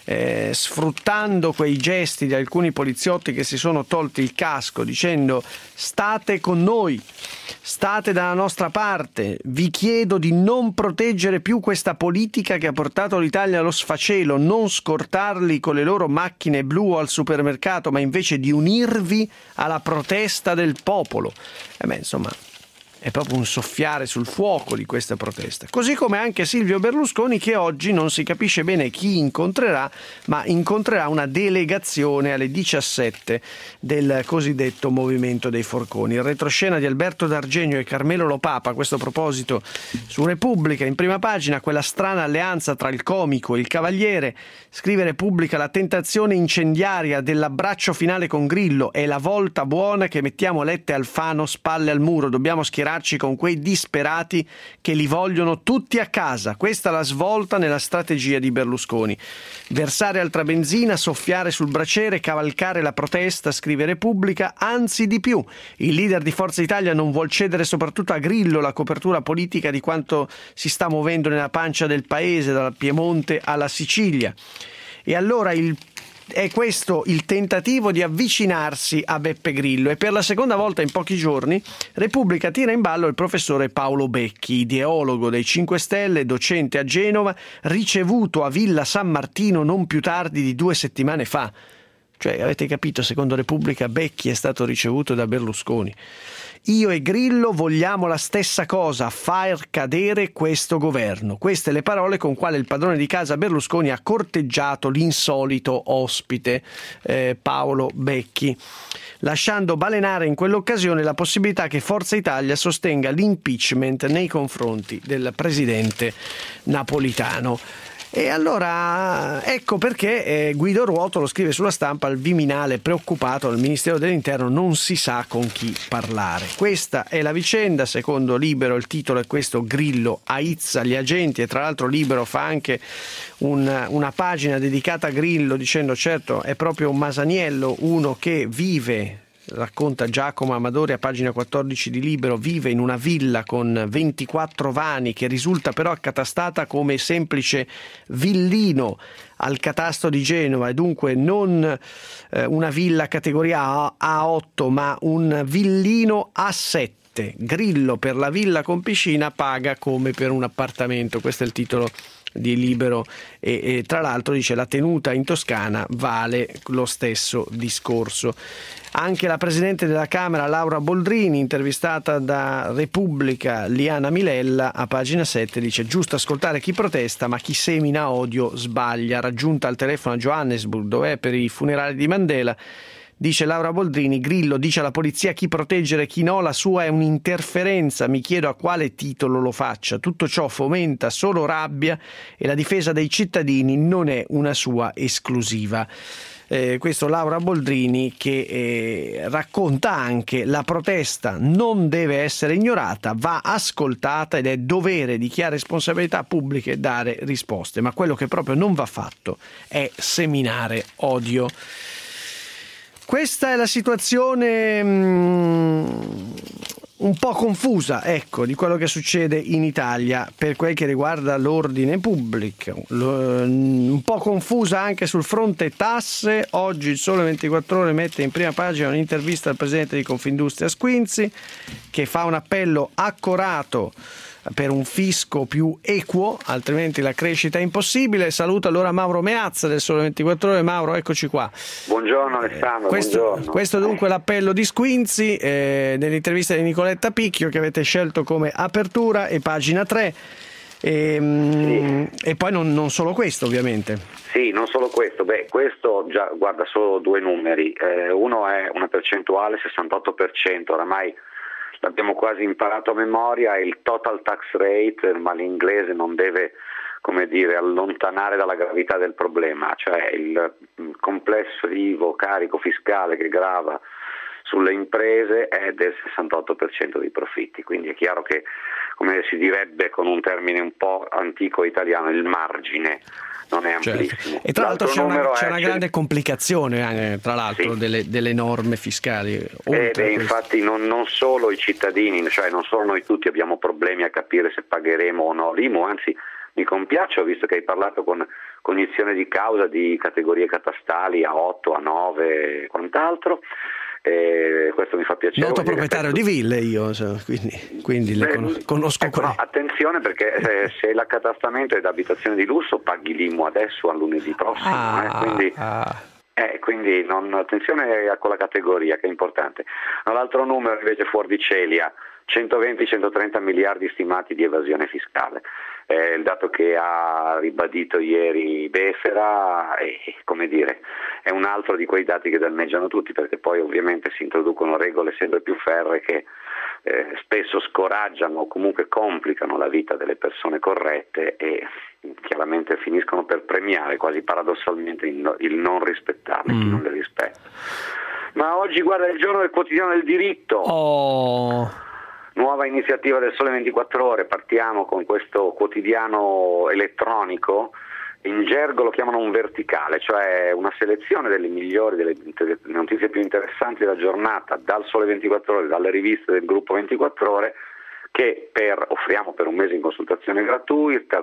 sfruttando quei gesti di alcuni poliziotti che si sono tolti il casco, dicendo state con noi, state dalla nostra parte, vi chiedo di non proteggere più questa politica che ha portato l'Italia allo sfacelo, non scortarli con le loro macchine blu al supermercato, ma invece di unirvi alla protesta del popolo. Insomma, è proprio un soffiare sul fuoco di questa protesta. Così come anche Silvio Berlusconi, che oggi non si capisce bene chi incontrerà, ma incontrerà una delegazione alle 17 del cosiddetto Movimento dei Forconi. Il retroscena di Alberto D'Argenio e Carmelo Lopapa, a questo proposito, su Repubblica, in prima pagina, quella strana alleanza tra il comico e il cavaliere. Scrive Repubblica: la tentazione incendiaria dell'abbraccio finale con Grillo è la volta buona che mettiamo Letta e Alfano spalle al muro, dobbiamo schierarci con quei disperati che li vogliono tutti a casa. Questa è la svolta nella strategia di Berlusconi. Versare altra benzina, soffiare sul braciere, cavalcare la protesta, scrive Repubblica, anzi di più. Il leader di Forza Italia non vuol cedere soprattutto a Grillo la copertura politica di quanto si sta muovendo nella pancia del paese, dal Piemonte alla Sicilia. E allora è questo il tentativo di avvicinarsi a Beppe Grillo, e per la seconda volta in pochi giorni Repubblica tira in ballo il professore Paolo Becchi, ideologo dei 5 Stelle, docente a Genova, ricevuto a Villa San Martino non più tardi di 2 settimane fa. Cioè, avete capito, secondo Repubblica Becchi è stato ricevuto da Berlusconi. Io e Grillo vogliamo la stessa cosa, far cadere questo governo. Queste le parole con quale il padrone di casa Berlusconi ha corteggiato l'insolito ospite Paolo Becchi, lasciando balenare in quell'occasione la possibilità che Forza Italia sostenga l'impeachment nei confronti del presidente Napolitano. E allora ecco perché Guido Ruoto lo scrive sulla Stampa: al Viminale preoccupato al Ministero dell'Interno non si sa con chi parlare. Questa è la vicenda, secondo Libero il titolo è questo: Grillo aizza gli agenti, e tra l'altro Libero fa anche una pagina dedicata a Grillo dicendo certo è proprio un Masaniello, uno che vive, racconta Giacomo Amadori a pagina 14 di Libero, vive in una villa con 24 vani che risulta però accatastata come semplice villino al catasto di Genova, e dunque non una villa categoria A8 ma un villino A7. Grillo per la villa con piscina paga come per un appartamento. Questo è il titolo di Libero e tra l'altro dice la tenuta in Toscana vale lo stesso discorso. Anche la Presidente della Camera Laura Boldrini, intervistata da Repubblica Liana Milella, a pagina 7 dice: giusto ascoltare chi protesta, ma chi semina odio sbaglia. Raggiunta al telefono a Johannesburg, dove è per i funerali di Mandela, dice Laura Boldrini: Grillo dice alla polizia chi proteggere e chi no, la sua è un'interferenza, mi chiedo a quale titolo lo faccia. Tutto ciò fomenta solo rabbia e la difesa dei cittadini non è una sua esclusiva. Questo Laura Boldrini che racconta anche la protesta non deve essere ignorata, va ascoltata ed è dovere di chi ha responsabilità pubbliche dare risposte, ma quello che proprio non va fatto è seminare odio. Questa è la situazione un po' confusa, ecco, di quello che succede in Italia per quel che riguarda l'ordine pubblico, un po' confusa anche sul fronte tasse. Oggi il Sole 24 Ore mette in prima pagina un'intervista al presidente di Confindustria Squinzi, che fa un appello accorato per un fisco più equo, altrimenti la crescita è impossibile. Saluto allora Mauro Meazza del Sole 24 Ore. Mauro, eccoci qua. Buongiorno Alessandro, buongiorno. Questo dunque l'appello di Squinzi nell'intervista di Nicoletta Picchio che avete scelto come apertura e pagina 3 e poi non solo questo, ovviamente. Sì, non solo questo, questo già guarda solo due numeri, uno è una percentuale 68%, oramai l'abbiamo quasi imparato a memoria, il total tax rate, ma l'inglese non deve, come dire, allontanare dalla gravità del problema, cioè il complessivo carico fiscale che grava sulle imprese è del 68% dei profitti, quindi è chiaro che, come si direbbe con un termine un po' antico italiano, il margine non è amplissimo. E tra l'altro c'è una grande complicazione tra l'altro delle norme fiscali. Infatti non solo i cittadini, cioè non solo noi tutti abbiamo problemi a capire se pagheremo o no l'IMU, anzi mi compiace, ho visto che hai parlato con cognizione di causa di categorie catastali A8, A9 e quant'altro. Questo mi fa piacere. Noto proprietario di ville io, quindi le conosco. Ecco, no, attenzione perché se l'accatastamento è da abitazione di lusso paghi l'IMU adesso al lunedì prossimo, quindi attenzione a quella categoria che è importante. L'altro numero invece fuori di Celia, 120-130 miliardi stimati di evasione fiscale. Il dato che ha ribadito ieri Befera come dire, è un altro di quei dati che danneggiano tutti, perché poi ovviamente si introducono regole sempre più ferree che spesso scoraggiano o comunque complicano la vita delle persone corrette e chiaramente finiscono per premiare quasi paradossalmente il non rispettare chi non le rispetta. Ma oggi guarda il giorno del quotidiano del diritto. Nuova iniziativa del Sole 24 Ore, partiamo con questo quotidiano elettronico, in gergo lo chiamano un verticale, cioè una selezione delle migliori, delle notizie più interessanti della giornata dal Sole 24 Ore, dalle riviste del gruppo 24 Ore, che offriamo per un mese in consultazione gratuita,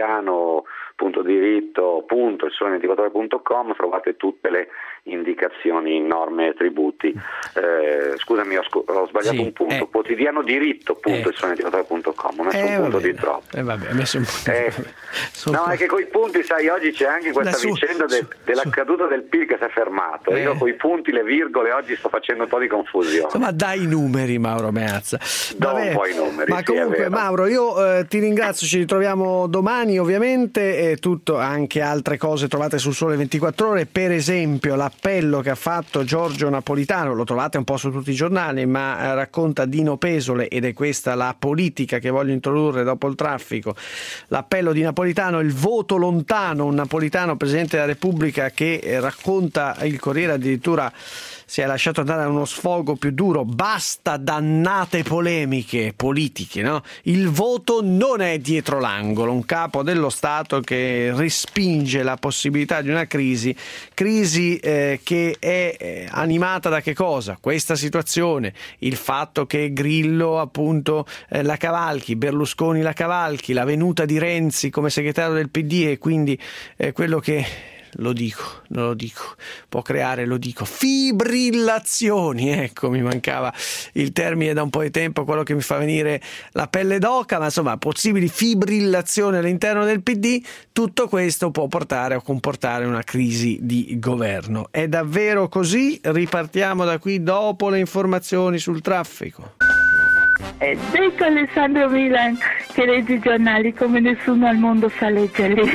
quotidiano.diritto.ilsole24ore.com, trovate tutte le indicazioni, norme e tributi. Scusami, ho sbagliato un punto, quotidianodiritto.ilsole24ore.com, ho messo un punto di troppo. Vabbè, messo un punto no, è che coi punti, sai, oggi c'è anche questa vicenda della caduta del PIL che si è fermato. Io coi punti, le virgole, oggi sto facendo un po' di confusione. Insomma, dai i numeri, Mauro Meazza. Do un po' i numeri. Ma comunque Mauro, io ti ringrazio, ci ritroviamo domani ovviamente, e tutto, anche altre cose trovate sul Sole 24 Ore, per esempio l'appello che ha fatto Giorgio Napolitano, lo trovate un po' su tutti i giornali, ma racconta Dino Pesole ed è questa la politica che voglio introdurre dopo il traffico. L'appello di Napolitano, il voto lontano, un napolitano Presidente della Repubblica che racconta, il Corriere addirittura si è lasciato andare a uno sfogo più duro, basta dannate polemiche politiche, no? Il voto non è dietro l'angolo, un capo dello Stato che respinge la possibilità di una crisi che è animata da che cosa? Questa situazione, il fatto che Grillo appunto la cavalchi, Berlusconi la cavalchi, la venuta di Renzi come segretario del PD e quindi quello che lo dico, può creare, fibrillazioni, ecco, mi mancava il termine da un po' di tempo, quello che mi fa venire la pelle d'oca, ma insomma possibili fibrillazioni all'interno del PD, tutto questo può portare o comportare una crisi di governo. È davvero così? Ripartiamo da qui dopo le informazioni sul traffico. Ed ecco Alessandro Milan che legge i giornali come nessuno al mondo sa leggerli.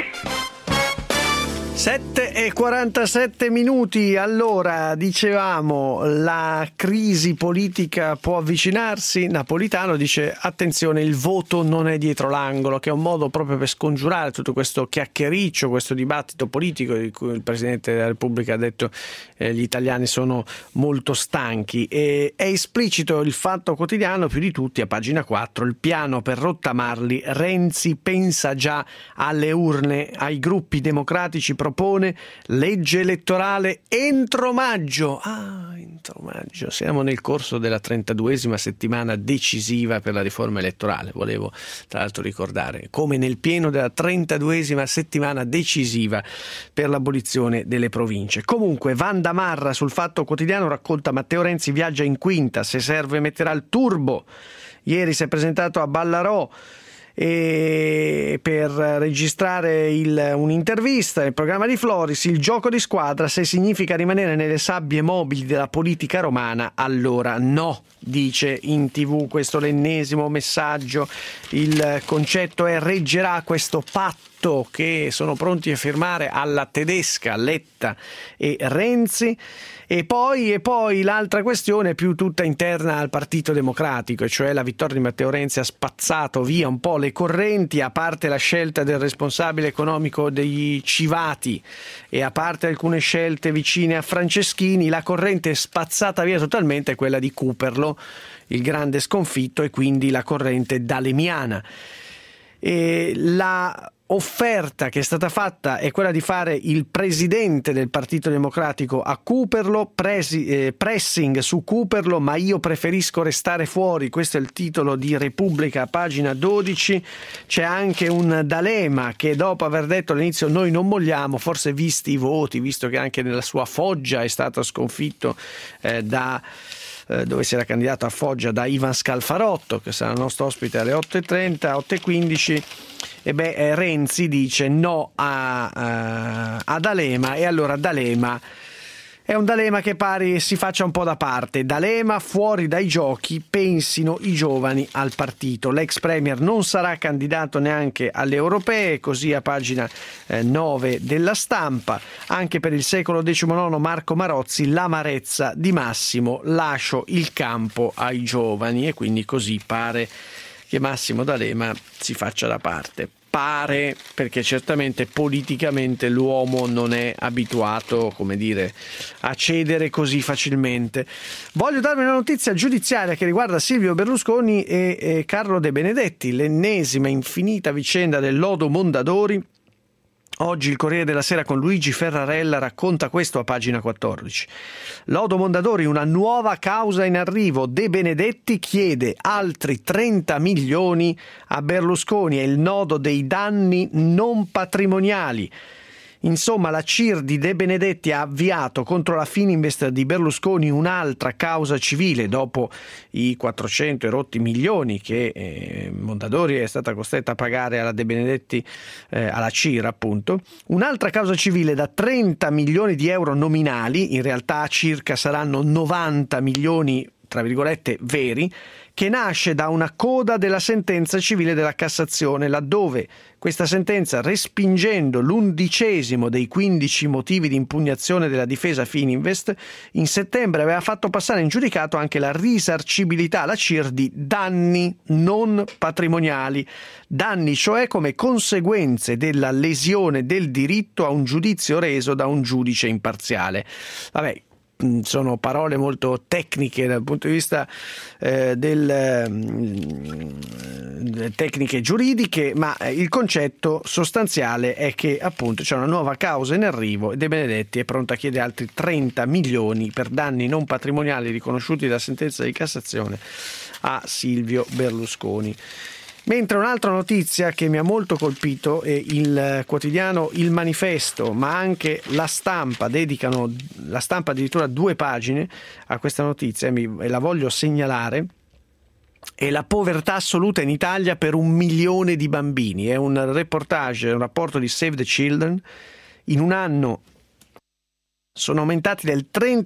7:47. Allora, dicevamo, la crisi politica può avvicinarsi. Napolitano dice attenzione, il voto non è dietro l'angolo, che è un modo proprio per scongiurare tutto questo chiacchiericcio, questo dibattito politico di cui il Presidente della Repubblica ha detto gli italiani sono molto stanchi. E è esplicito il Fatto Quotidiano più di tutti a pagina 4, il piano per rottamarli. Renzi pensa già alle urne, ai gruppi democratici propone legge elettorale entro maggio. Entro maggio. Siamo nel corso della 32esima settimana decisiva per la riforma elettorale. Volevo tra l'altro ricordare, come nel pieno della 32esima settimana decisiva per l'abolizione delle province. Comunque, Wanda Marra sul Fatto Quotidiano racconta Matteo Renzi viaggia in quinta, se serve metterà il turbo. Ieri si è presentato a Ballarò per registrare un'intervista nel programma di Floris. Il gioco di squadra, se significa rimanere nelle sabbie mobili della politica romana, allora no, dice in TV. Questo l'ennesimo messaggio. Il concetto è: reggerà questo patto che sono pronti a firmare alla tedesca Letta e Renzi? E poi l'altra questione è più tutta interna al Partito Democratico, e cioè la vittoria di Matteo Renzi ha spazzato via un po' le correnti, a parte la scelta del responsabile economico dei Civati e a parte alcune scelte vicine a Franceschini, la corrente spazzata via totalmente è quella di Cooperlo, il grande sconfitto, e quindi la corrente dalemiana. E la offerta che è stata fatta è quella di fare il presidente del Partito Democratico a Cooperlo, pressing su Cooperlo, ma io preferisco restare fuori. Questo è il titolo di Repubblica, pagina 12. C'è anche un D'Alema che, dopo aver detto all'inizio noi non molliamo, forse visti i voti, visto che anche nella sua Foggia è stato sconfitto dove si era candidato a Foggia da Ivan Scalfarotto, che sarà il nostro ospite alle 8:30, 8:15. Renzi dice no a D'Alema, e allora D'Alema è un D'Alema che pare si faccia un po' da parte. D'Alema fuori dai giochi, pensino i giovani al partito. L'ex premier non sarà candidato neanche alle europee, così a pagina 9 della Stampa. Anche per il secolo XIX Marco Marozzi, l'amarezza di Massimo, lascio il campo ai giovani, e quindi così pare che Massimo D'Alema si faccia da parte. Pare, perché certamente politicamente l'uomo non è abituato, a cedere così facilmente. Voglio darvi una notizia giudiziaria che riguarda Silvio Berlusconi e Carlo De Benedetti, l'ennesima infinita vicenda del lodo Mondadori. Oggi il Corriere della Sera con Luigi Ferrarella racconta questo a pagina 14. Lodo Mondadori, una nuova causa in arrivo. De Benedetti chiede altri 30 milioni a Berlusconi, è il nodo dei danni non patrimoniali. Insomma, la CIR di De Benedetti ha avviato contro la Fininvest di Berlusconi un'altra causa civile dopo i 400 erotti milioni che Mondadori è stata costretta a pagare alla De Benedetti, alla CIR appunto. Un'altra causa civile da 30 milioni di euro nominali, in realtà circa saranno 90 milioni tra virgolette veri, che nasce da una coda della sentenza civile della Cassazione, laddove questa sentenza, respingendo l'11° dei 15 motivi di impugnazione della difesa Fininvest, in settembre aveva fatto passare in giudicato anche la risarcibilità alla CIR di danni non patrimoniali, danni cioè come conseguenze della lesione del diritto a un giudizio reso da un giudice imparziale. Vabbè, sono parole molto tecniche dal punto di vista tecniche giuridiche, ma il concetto sostanziale è che appunto c'è una nuova causa in arrivo e De Benedetti è pronto a chiedere altri 30 milioni per danni non patrimoniali riconosciuti da sentenza di Cassazione a Silvio Berlusconi. Mentre un'altra notizia che mi ha molto colpito è il quotidiano Il Manifesto, ma anche La Stampa, dedicano La Stampa addirittura 2 pagine a questa notizia e la voglio segnalare. È la povertà assoluta in Italia per 1 milione di bambini. È un reportage, un rapporto di Save the Children. In un anno sono aumentati del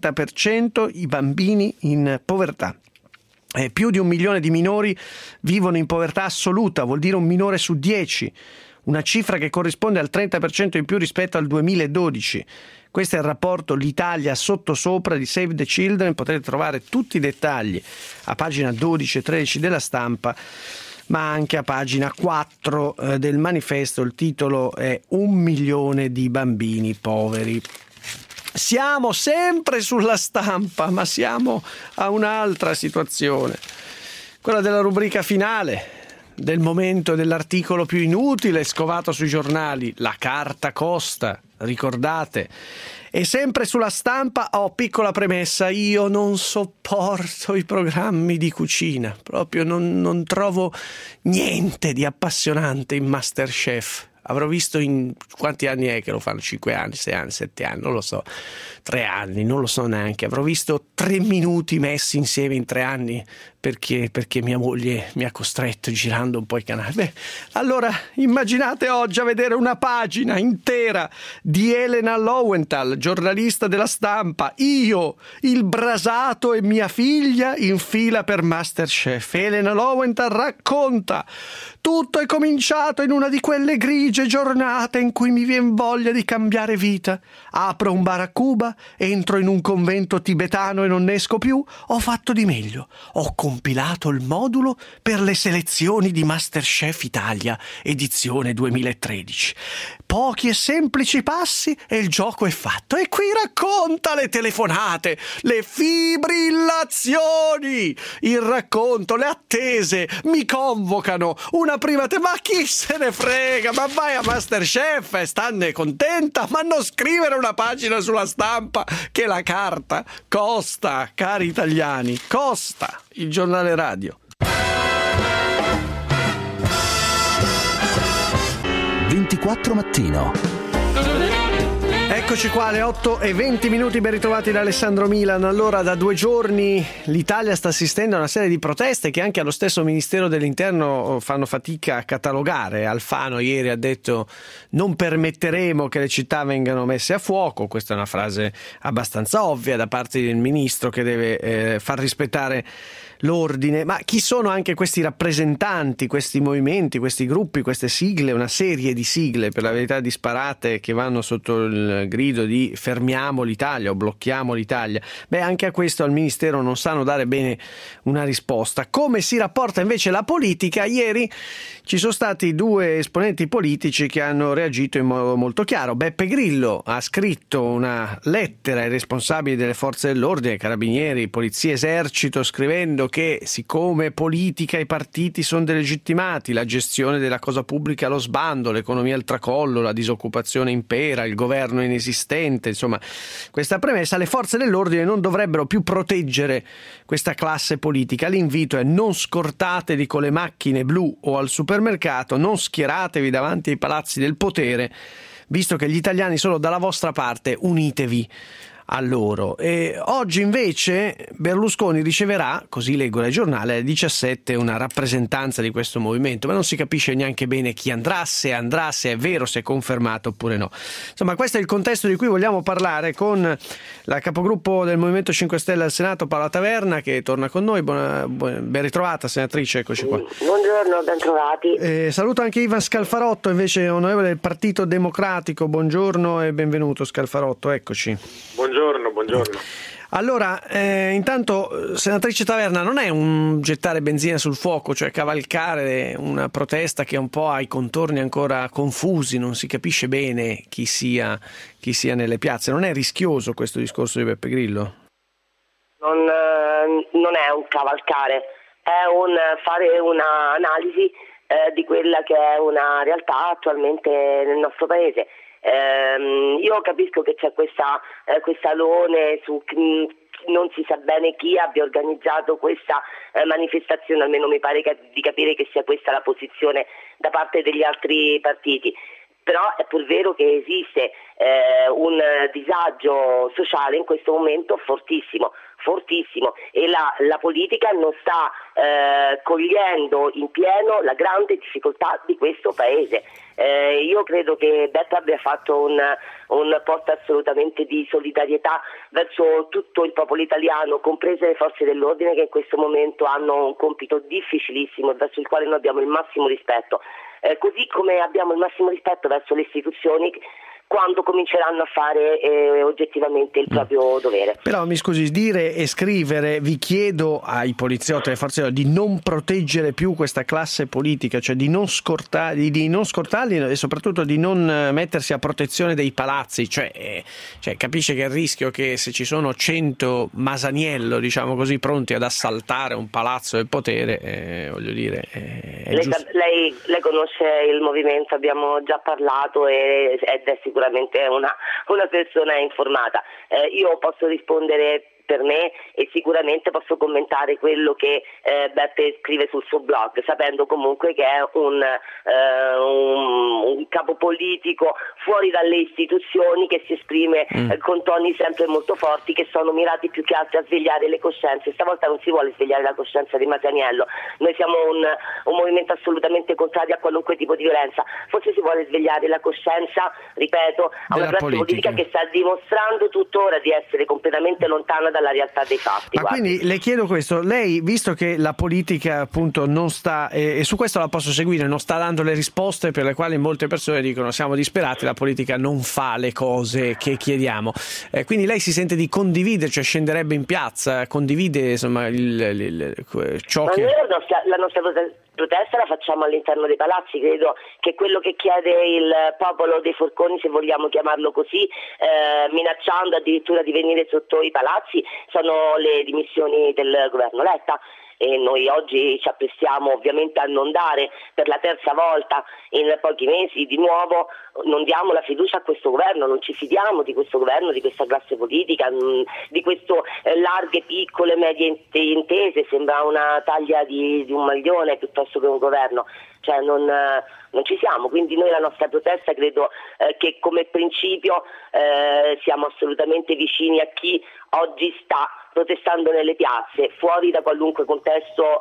30% i bambini in povertà. Più di 1 milione di minori vivono in povertà assoluta, vuol dire 1 minore su 10, una cifra che corrisponde al 30% in più rispetto al 2012. Questo è il rapporto L'Italia sottosopra di Save the Children, potete trovare tutti i dettagli a pagina 12 e 13 della Stampa, ma anche a pagina 4 del Manifesto. Il titolo è 1 milione di bambini poveri. Siamo sempre sulla Stampa, ma siamo a un'altra situazione, quella della rubrica finale, del momento dell'articolo più inutile scovato sui giornali, la carta costa, ricordate? E sempre sulla Stampa, piccola premessa, io non sopporto i programmi di cucina, proprio non trovo niente di appassionante in MasterChef. Avrò visto in quanti anni è che lo fanno? 5 anni, 6 anni, 7 anni, non lo so, 3 anni, non lo so neanche. Avrò visto 3 minuti messi insieme in 3 anni perché mia moglie mi ha costretto girando un po' i canali. Beh, allora immaginate oggi a vedere una pagina intera di Elena Lowenthal, giornalista della Stampa, io, il brasato e mia figlia in fila per MasterChef. Elena Lowenthal racconta: tutto è cominciato in una di quelle grigie giornate in cui mi viene voglia di cambiare vita. Apro un bar a Cuba, entro in un convento tibetano e non ne esco più. Ho fatto di meglio. Ho compilato il modulo per le selezioni di MasterChef Italia, edizione 2013. Pochi e semplici passi e il gioco è fatto. E qui racconta le telefonate, le fibrillazioni, il racconto, le attese, mi convocano, una prima ma chi se ne frega, ma vai a MasterChef e stanne contenta, ma non scrivere una pagina sulla Stampa che la carta costa, cari italiani, costa. Il giornale radio. 24 mattino. Eccoci qua alle 8:20, ben ritrovati da Alessandro Milan. Allora, da 2 giorni l'Italia sta assistendo a una serie di proteste che anche allo stesso Ministero dell'Interno fanno fatica a catalogare. Alfano ieri ha detto: non permetteremo che le città vengano messe a fuoco. Questa è una frase abbastanza ovvia da parte del ministro che deve far rispettare l'ordine. Ma chi sono anche questi rappresentanti, questi movimenti, questi gruppi, queste sigle, una serie di sigle per la verità disparate che vanno sotto il grido di fermiamo l'Italia o blocchiamo l'Italia? Beh, anche a questo al Ministero non sanno dare bene una risposta. Come si rapporta invece la politica? Ieri ci sono stati 2 esponenti politici che hanno reagito in modo molto chiaro. Beppe Grillo ha scritto una lettera ai responsabili delle forze dell'ordine, carabinieri, polizia, esercito, scrivendo che siccome politica i partiti sono delegittimati, la gestione della cosa pubblica allo sbando, l'economia al tracollo, la disoccupazione impera, il governo è inesistente, insomma, questa premessa, le forze dell'ordine non dovrebbero più proteggere questa classe politica. L'invito è: non scortatevi con le macchine blu o al supermercato, non schieratevi davanti ai palazzi del potere, visto che gli italiani sono dalla vostra parte, unitevi a loro. E oggi invece Berlusconi riceverà, così leggo dal giornale, alle 17 una rappresentanza di questo movimento, ma non si capisce neanche bene chi andrà, se è vero, se è confermato oppure no. Insomma, questo è il contesto di cui vogliamo parlare con la capogruppo del Movimento 5 Stelle al Senato, Paola Taverna, che torna con noi. Ben ritrovata, senatrice, eccoci qua. Buongiorno, ben trovati. Saluto anche Ivan Scalfarotto, invece onorevole del Partito Democratico. Buongiorno e benvenuto, Scalfarotto, eccoci. Buongiorno. Allora, intanto, senatrice Taverna, non è un gettare benzina sul fuoco, cioè cavalcare una protesta che un po' ha i contorni ancora confusi, non si capisce bene chi sia nelle piazze. Non è rischioso questo discorso di Beppe Grillo? Non è un cavalcare, è un fare un'analisi di quella che è una realtà attualmente nel nostro paese. Io capisco che c'è questa alone su non si sa bene chi abbia organizzato questa manifestazione, almeno mi pare di capire che sia questa la posizione da parte degli altri partiti. Però è pur vero che esiste un disagio sociale in questo momento fortissimo e la politica non sta cogliendo in pieno la grande difficoltà di questo paese. Io credo che Beppe abbia fatto un post assolutamente di solidarietà verso tutto il popolo italiano, comprese le forze dell'ordine, che in questo momento hanno un compito difficilissimo verso il quale noi abbiamo il massimo rispetto. Così come abbiamo il massimo rispetto verso le istituzioni quando cominceranno a fare oggettivamente il proprio dovere. Però mi scusi, dire e scrivere, vi chiedo ai poliziotti e alle forze di non proteggere più questa classe politica, cioè di non scortarli e soprattutto di non mettersi a protezione dei palazzi, cioè capisce che il rischio che se ci sono 100 Masaniello, diciamo così, pronti ad assaltare un palazzo del potere, voglio dire, lei conosce il movimento, abbiamo già parlato ed è sicuramente una persona informata. Io posso rispondere per me e sicuramente posso commentare quello che Beppe scrive sul suo blog, sapendo comunque che è un capo politico fuori dalle istituzioni che si esprime con toni sempre molto forti, che sono mirati più che altro a svegliare le coscienze. Stavolta non si vuole svegliare la coscienza di Masaniello, noi siamo un movimento assolutamente contrario a qualunque tipo di violenza, forse si vuole svegliare la coscienza, ripeto, a una classe politica che sta dimostrando tuttora di essere completamente lontana dalla realtà dei fatti. Ma quindi le chiedo questo, lei, visto che la politica appunto non sta, e su questo la posso seguire, non sta dando le risposte per le quali molte persone dicono siamo disperati, la politica non fa le cose che chiediamo, quindi lei si sente di condividere, cioè scenderebbe in piazza, condivide insomma ciò che... La nostra protesta la facciamo all'interno dei palazzi, credo che quello che chiede il popolo dei forconi, se vogliamo chiamarlo così, minacciando addirittura di venire sotto i palazzi, sono le dimissioni del governo Letta. E noi oggi ci apprestiamo ovviamente a non dare per la terza volta in pochi mesi di nuovo, non diamo la fiducia a questo governo, non ci fidiamo di questo governo, di questa classe politica, di questo larghe, piccole, medie intese, sembra una taglia di un maglione piuttosto che un governo, cioè non ci siamo, quindi noi la nostra protesta credo che come principio siamo assolutamente vicini a chi oggi sta protestando nelle piazze, fuori da qualunque contesto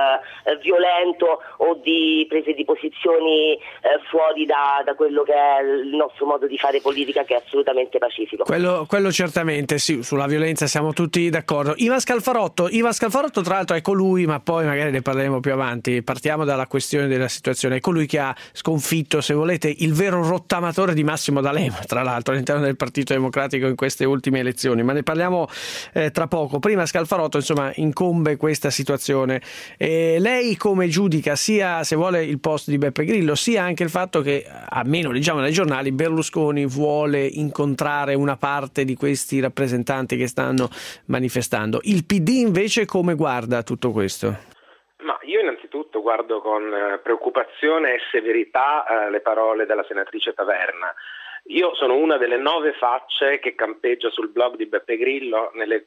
violento o di prese di posizioni fuori da quello che è il nostro modo di fare politica, che è assolutamente pacifico. Quello certamente, sì, sulla violenza siamo tutti d'accordo. Ivan Scalfarotto tra l'altro è colui, ma poi magari ne parleremo più avanti, partiamo dalla questione della situazione, è colui che ha sconfitto, se volete, il vero rottamatore di Massimo D'Alema, tra l'altro all'interno del Partito Democratico in queste ultime elezioni, ma ne parliamo tra poco. Prima Scalfarotto insomma incombe questa situazione, lei come giudica sia, se vuole, il post di Beppe Grillo, sia anche il fatto che, almeno leggiamo nei giornali, Berlusconi vuole incontrare una parte di questi rappresentanti che stanno manifestando. Il PD invece come guarda tutto questo? Ma io innanzitutto guardo con preoccupazione e severità le parole della senatrice Taverna. Io sono una delle 9 facce che campeggia sul blog di Beppe Grillo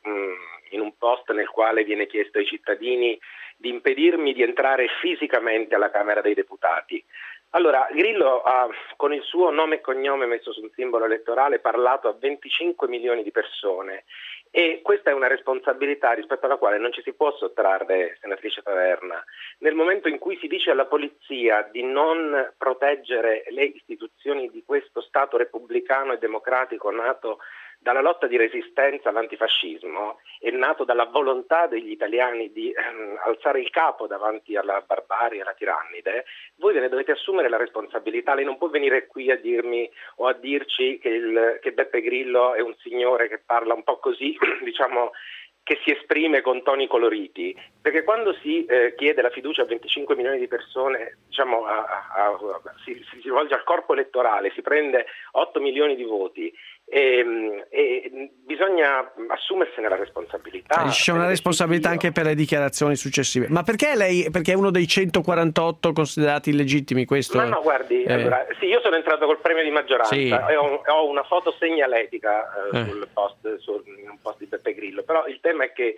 in un post nel quale viene chiesto ai cittadini di impedirmi di entrare fisicamente alla Camera dei Deputati. Allora, Grillo ha, con il suo nome e cognome messo su un simbolo elettorale, parlato a 25 milioni di persone e questa è una responsabilità rispetto alla quale non ci si può sottrarre, senatrice Taverna. Nel momento in cui si dice alla polizia di non proteggere le istituzioni di questo Stato repubblicano e democratico nato dalla lotta di resistenza all'antifascismo, è nato dalla volontà degli italiani di alzare il capo davanti alla barbarie, alla tirannide, voi ve ne dovete assumere la responsabilità. Lei non può venire qui a dirmi o a dirci che Beppe Grillo è un signore che parla un po' così, diciamo, che si esprime con toni coloriti, perché quando si chiede la fiducia a 25 milioni di persone, diciamo, si rivolge al corpo elettorale, si prende 8 milioni di voti e bisogna assumersene la responsabilità. C'è una responsabilità anche per le dichiarazioni successive. Ma perché perché è uno dei 148 considerati illegittimi questo? Ma no, guardi, allora, sì, io sono entrato col premio di maggioranza, sì. e ho una foto segnaletica in un post di Beppe Grillo, però il tema è che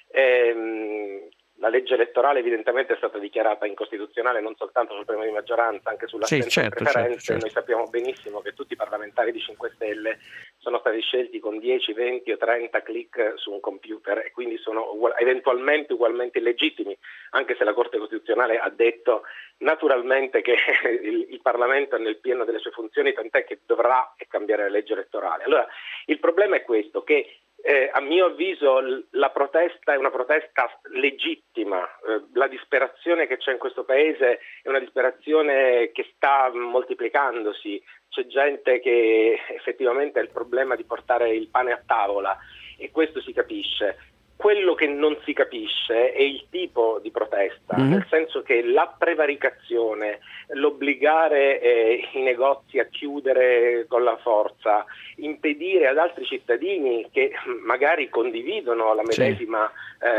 la legge elettorale evidentemente è stata dichiarata incostituzionale non soltanto sul premio di maggioranza, anche sull'assenza di preferenze. Certo. Noi sappiamo benissimo che tutti i parlamentari di 5 Stelle sono stati scelti con 10, 20 o 30 click su un computer e quindi sono eventualmente ugualmente illegittimi, anche se la Corte Costituzionale ha detto naturalmente che il Parlamento è nel pieno delle sue funzioni, tant'è che dovrà cambiare la legge elettorale. Allora, il problema è questo, che a mio avviso la protesta è una protesta legittima, la disperazione che c'è in questo paese è una disperazione che sta moltiplicandosi, c'è gente che effettivamente ha il problema di portare il pane a tavola e questo si capisce. Quello che non si capisce è il tipo di protesta, nel senso che la prevaricazione, l'obbligare i negozi a chiudere con la forza, impedire ad altri cittadini che magari condividono la medesima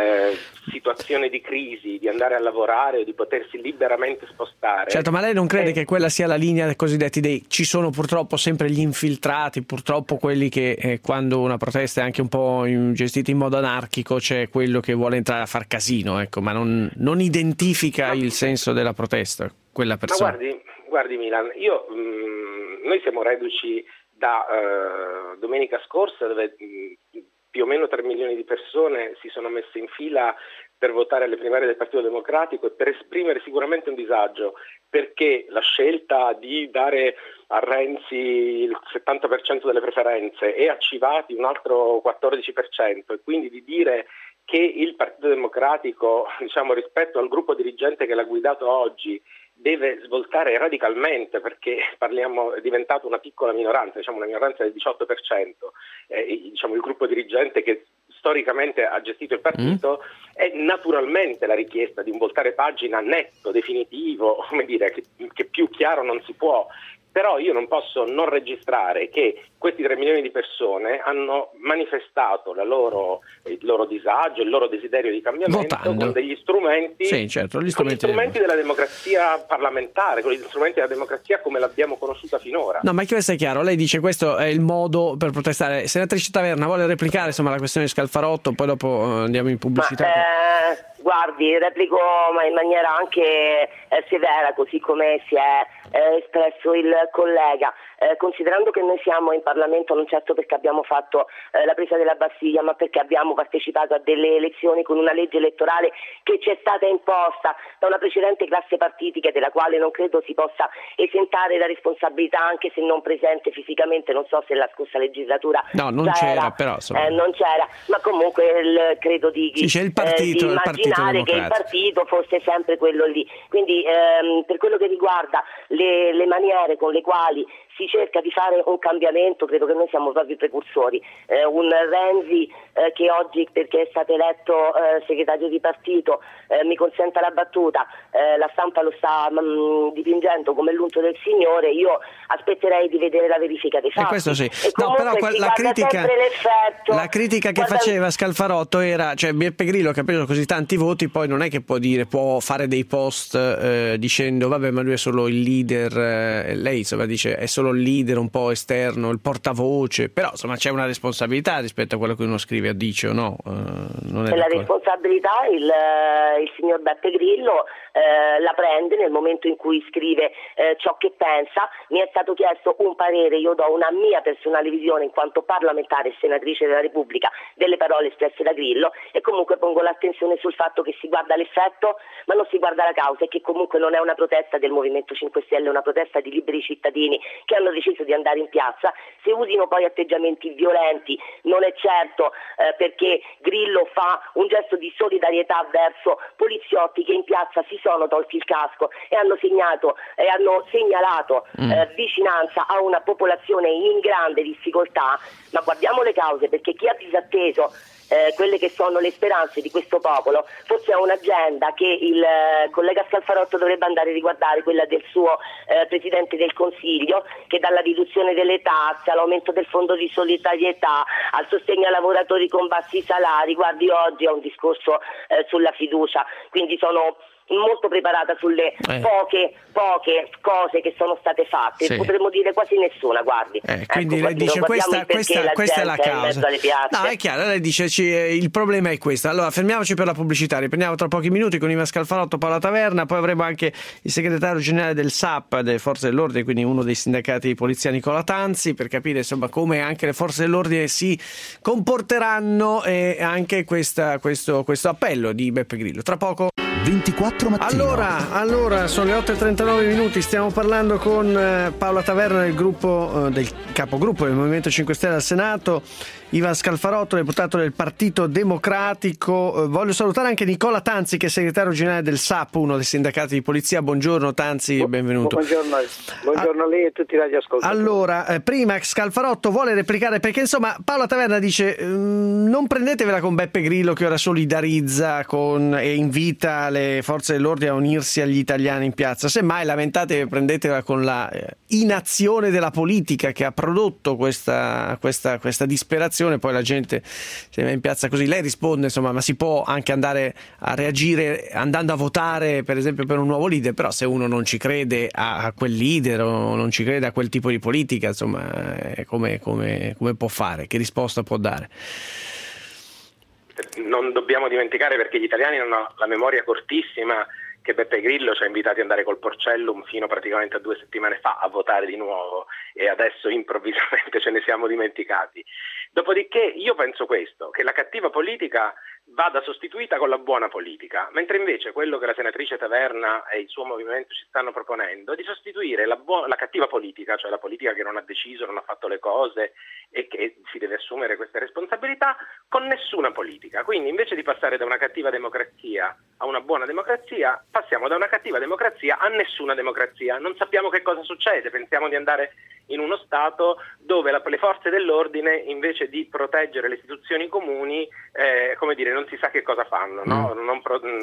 situazione di crisi, di andare a lavorare o di potersi liberamente spostare. Certo, ma lei non crede che quella sia la linea dei cosiddetti ci sono purtroppo sempre gli infiltrati, purtroppo quelli che quando una protesta è anche un po' gestita in modo anarchico c'è quello che vuole entrare a far casino, ecco, ma non identifica il senso della protesta, quella persona. Ma guardi Milan, noi siamo reduci da domenica scorsa dove più o meno 3 milioni di persone si sono messe in fila per votare alle primarie del Partito Democratico e per esprimere sicuramente un disagio, perché la scelta di dare a Renzi il 70% delle preferenze e a Civati un altro 14% e quindi di dire che il Partito Democratico, diciamo, rispetto al gruppo dirigente che l'ha guidato oggi, deve svoltare radicalmente perché è diventato una piccola minoranza, diciamo una minoranza del 18%, diciamo il gruppo dirigente che storicamente ha gestito il partito, è naturalmente la richiesta di un voltare pagina netto, definitivo, come dire, che più chiaro non si può. Però io non posso non registrare che questi 3 milioni di persone hanno manifestato il loro disagio, il loro desiderio di cambiamento con degli strumenti, gli strumenti della democrazia parlamentare, con gli strumenti della democrazia come l'abbiamo conosciuta finora. No, ma che questo è chiaro, lei dice questo è il modo per protestare. Senatrice Taverna, vuole replicare insomma la questione di Scalfarotto, poi dopo andiamo in pubblicità. Guardi, replico ma in maniera anche severa, così come si è espresso il collega, considerando che noi siamo in Parlamento non certo perché abbiamo fatto la presa della Bastiglia, ma perché abbiamo partecipato a delle elezioni con una legge elettorale che ci è stata imposta da una precedente classe partitica della quale non credo si possa esentare da responsabilità, anche se non presente fisicamente. Non so se la scorsa legislatura non c'era, però non c'era, ma comunque credo di c'è il partito, di immaginare che il partito fosse sempre quello lì. Quindi per quello che riguarda le maniere con le quali si cerca di fare un cambiamento, credo che noi siamo proprio i precursori. Un Renzi che oggi, perché è stato eletto segretario di partito, mi consenta la battuta, la stampa lo sta dipingendo come l'unto del Signore, io aspetterei di vedere la verifica dei fatti. Questo sì. No, però la critica che faceva Scalfarotto era, cioè Beppe Grillo che ha preso così tanti voti, poi non è che può fare dei post dicendo vabbè ma lui è solo il leader, lei insomma dice è solo il leader un po' esterno, il portavoce, però insomma c'è una responsabilità rispetto a quello che uno scrive o dice o no? Non è la responsabilità il signor Beppe Grillo la prende nel momento in cui scrive ciò che pensa. Mi è stato chiesto un parere, io do una mia personale visione in quanto parlamentare e senatrice della Repubblica delle parole espresse da Grillo, e comunque pongo l'attenzione sul fatto che si guarda l'effetto ma non si guarda la causa, e che comunque non è una protesta del Movimento 5 Stelle, è una protesta di liberi cittadini che hanno deciso di andare in piazza. Se usino poi atteggiamenti violenti non è certo perché Grillo fa un gesto di solidarietà verso poliziotti che in piazza si sono tolti il casco e hanno segnalato vicinanza a una popolazione in grande difficoltà, ma guardiamo le cause, perché chi ha disatteso quelle che sono le speranze di questo popolo, forse è un'agenda che il collega Scalfarotto dovrebbe andare a riguardare, quella del suo Presidente del Consiglio, che dalla riduzione delle tasse all'aumento del fondo di solidarietà al sostegno ai lavoratori con bassi salari, guardi, oggi è un discorso sulla fiducia, quindi sono molto preparata sulle poche cose che sono state fatte, sì. Potremmo dire quasi nessuna, guardi. Quindi lei dice questa è la causa. No, è chiaro, lei dice il problema è questo. Allora fermiamoci per la pubblicità, riprendiamo tra pochi minuti con Ivan Scalfarotto, Paola Taverna, poi avremo anche il segretario generale del SAP, delle Forze dell'Ordine, quindi uno dei sindacati di polizia, Nicola Tanzi, per capire insomma come anche le Forze dell'Ordine si comporteranno, e anche questo appello di Beppe Grillo. Tra poco 24 mattino. Allora sono le 8:39 minuti, stiamo parlando con Paola Taverna del gruppo del capogruppo del Movimento 5 Stelle al Senato, Ivan Scalfarotto, deputato del Partito Democratico. Voglio salutare anche Nicola Tanzi, che è segretario generale del SAP, uno dei sindacati di polizia. Buongiorno Tanzi, benvenuto. Buongiorno a lei e a tutti i radioascoltatori. Allora, prima Scalfarotto vuole replicare, perché insomma Paola Taverna dice non prendetevela con Beppe Grillo, che ora solidarizza e invita le forze dell'ordine a unirsi agli italiani in piazza, semmai lamentatevi, prendetevela con la inazione della politica che ha prodotto questa disperazione. Poi la gente se va in piazza così. Lei risponde insomma, ma si può anche andare a reagire andando a votare per esempio per un nuovo leader, però se uno non ci crede a quel leader o non ci crede a quel tipo di politica, insomma come può fare? Che risposta può dare? Non dobbiamo dimenticare, perché gli italiani hanno la memoria cortissima, che Beppe Grillo ci ha invitati ad andare col Porcellum fino praticamente a 2 settimane fa a votare di nuovo, e adesso improvvisamente ce ne siamo dimenticati. Dopodiché io penso questo, che la cattiva politica vada sostituita con la buona politica, mentre invece quello che la senatrice Taverna e il suo movimento ci stanno proponendo è di sostituire la cattiva politica, cioè la politica che non ha deciso, non ha fatto le cose e che si deve assumere queste responsabilità, con nessuna politica. Quindi invece di passare da una cattiva democrazia a una buona democrazia, passiamo da una cattiva democrazia a nessuna democrazia. Non sappiamo che cosa succede, pensiamo di andare in uno Stato dove le forze dell'ordine, invece di proteggere le istituzioni comuni, non si sa che cosa fanno, no? Non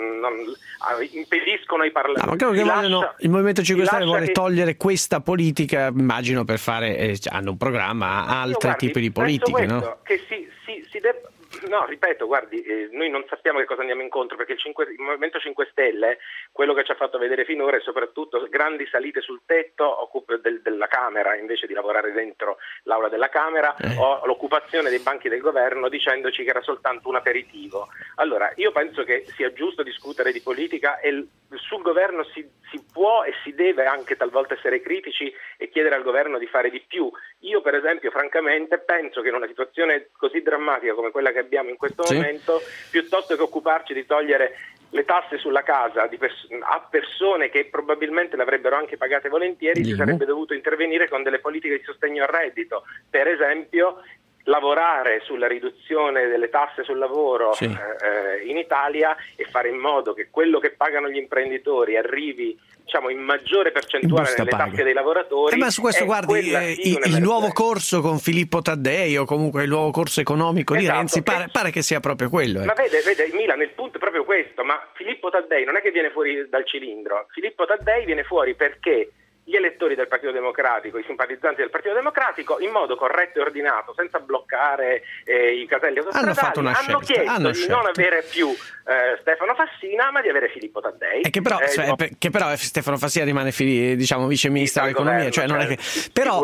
impediscono ai parlamenti. Il Movimento 5 Stelle vuole togliere questa politica, immagino, per fare, hanno un programma, altri tipi di politiche, no? Che si deve. No, ripeto, guardi, noi non sappiamo che cosa andiamo incontro, perché il Movimento 5 Stelle, quello che ci ha fatto vedere finora è soprattutto grandi salite sul tetto della Camera, invece di lavorare dentro l'aula della Camera, o l'occupazione dei banchi del governo dicendoci che era soltanto un aperitivo. Allora, io penso che sia giusto discutere di politica, e sul governo si può e si deve anche talvolta essere critici e chiedere al governo di fare di più. Io per esempio francamente penso che in una situazione così drammatica come quella che abbiamo in questo momento, piuttosto che occuparci di togliere le tasse sulla casa a persone che probabilmente le avrebbero anche pagate volentieri, si sarebbe dovuto intervenire con delle politiche di sostegno al reddito, per esempio lavorare sulla riduzione delle tasse sul lavoro in Italia, e fare in modo che quello che pagano gli imprenditori arrivi in maggiore percentuale nelle tasche dei lavoratori. Ma su questo guardi, il nuovo corso con Filippo Taddei, o comunque il nuovo corso economico di Renzi, pare che sia proprio quello. Ma vede Milan, il punto è proprio questo, ma Filippo Taddei non è che viene fuori dal cilindro, Filippo Taddei viene fuori perché gli elettori del Partito Democratico, i simpatizzanti del Partito Democratico, in modo corretto e ordinato, senza bloccare i caselli autostradali, hanno chiesto di non avere più Stefano Fassina, ma di avere Filippo Taddei. Che però Stefano Fassina rimane vice ministro dell'economia, non è che. Però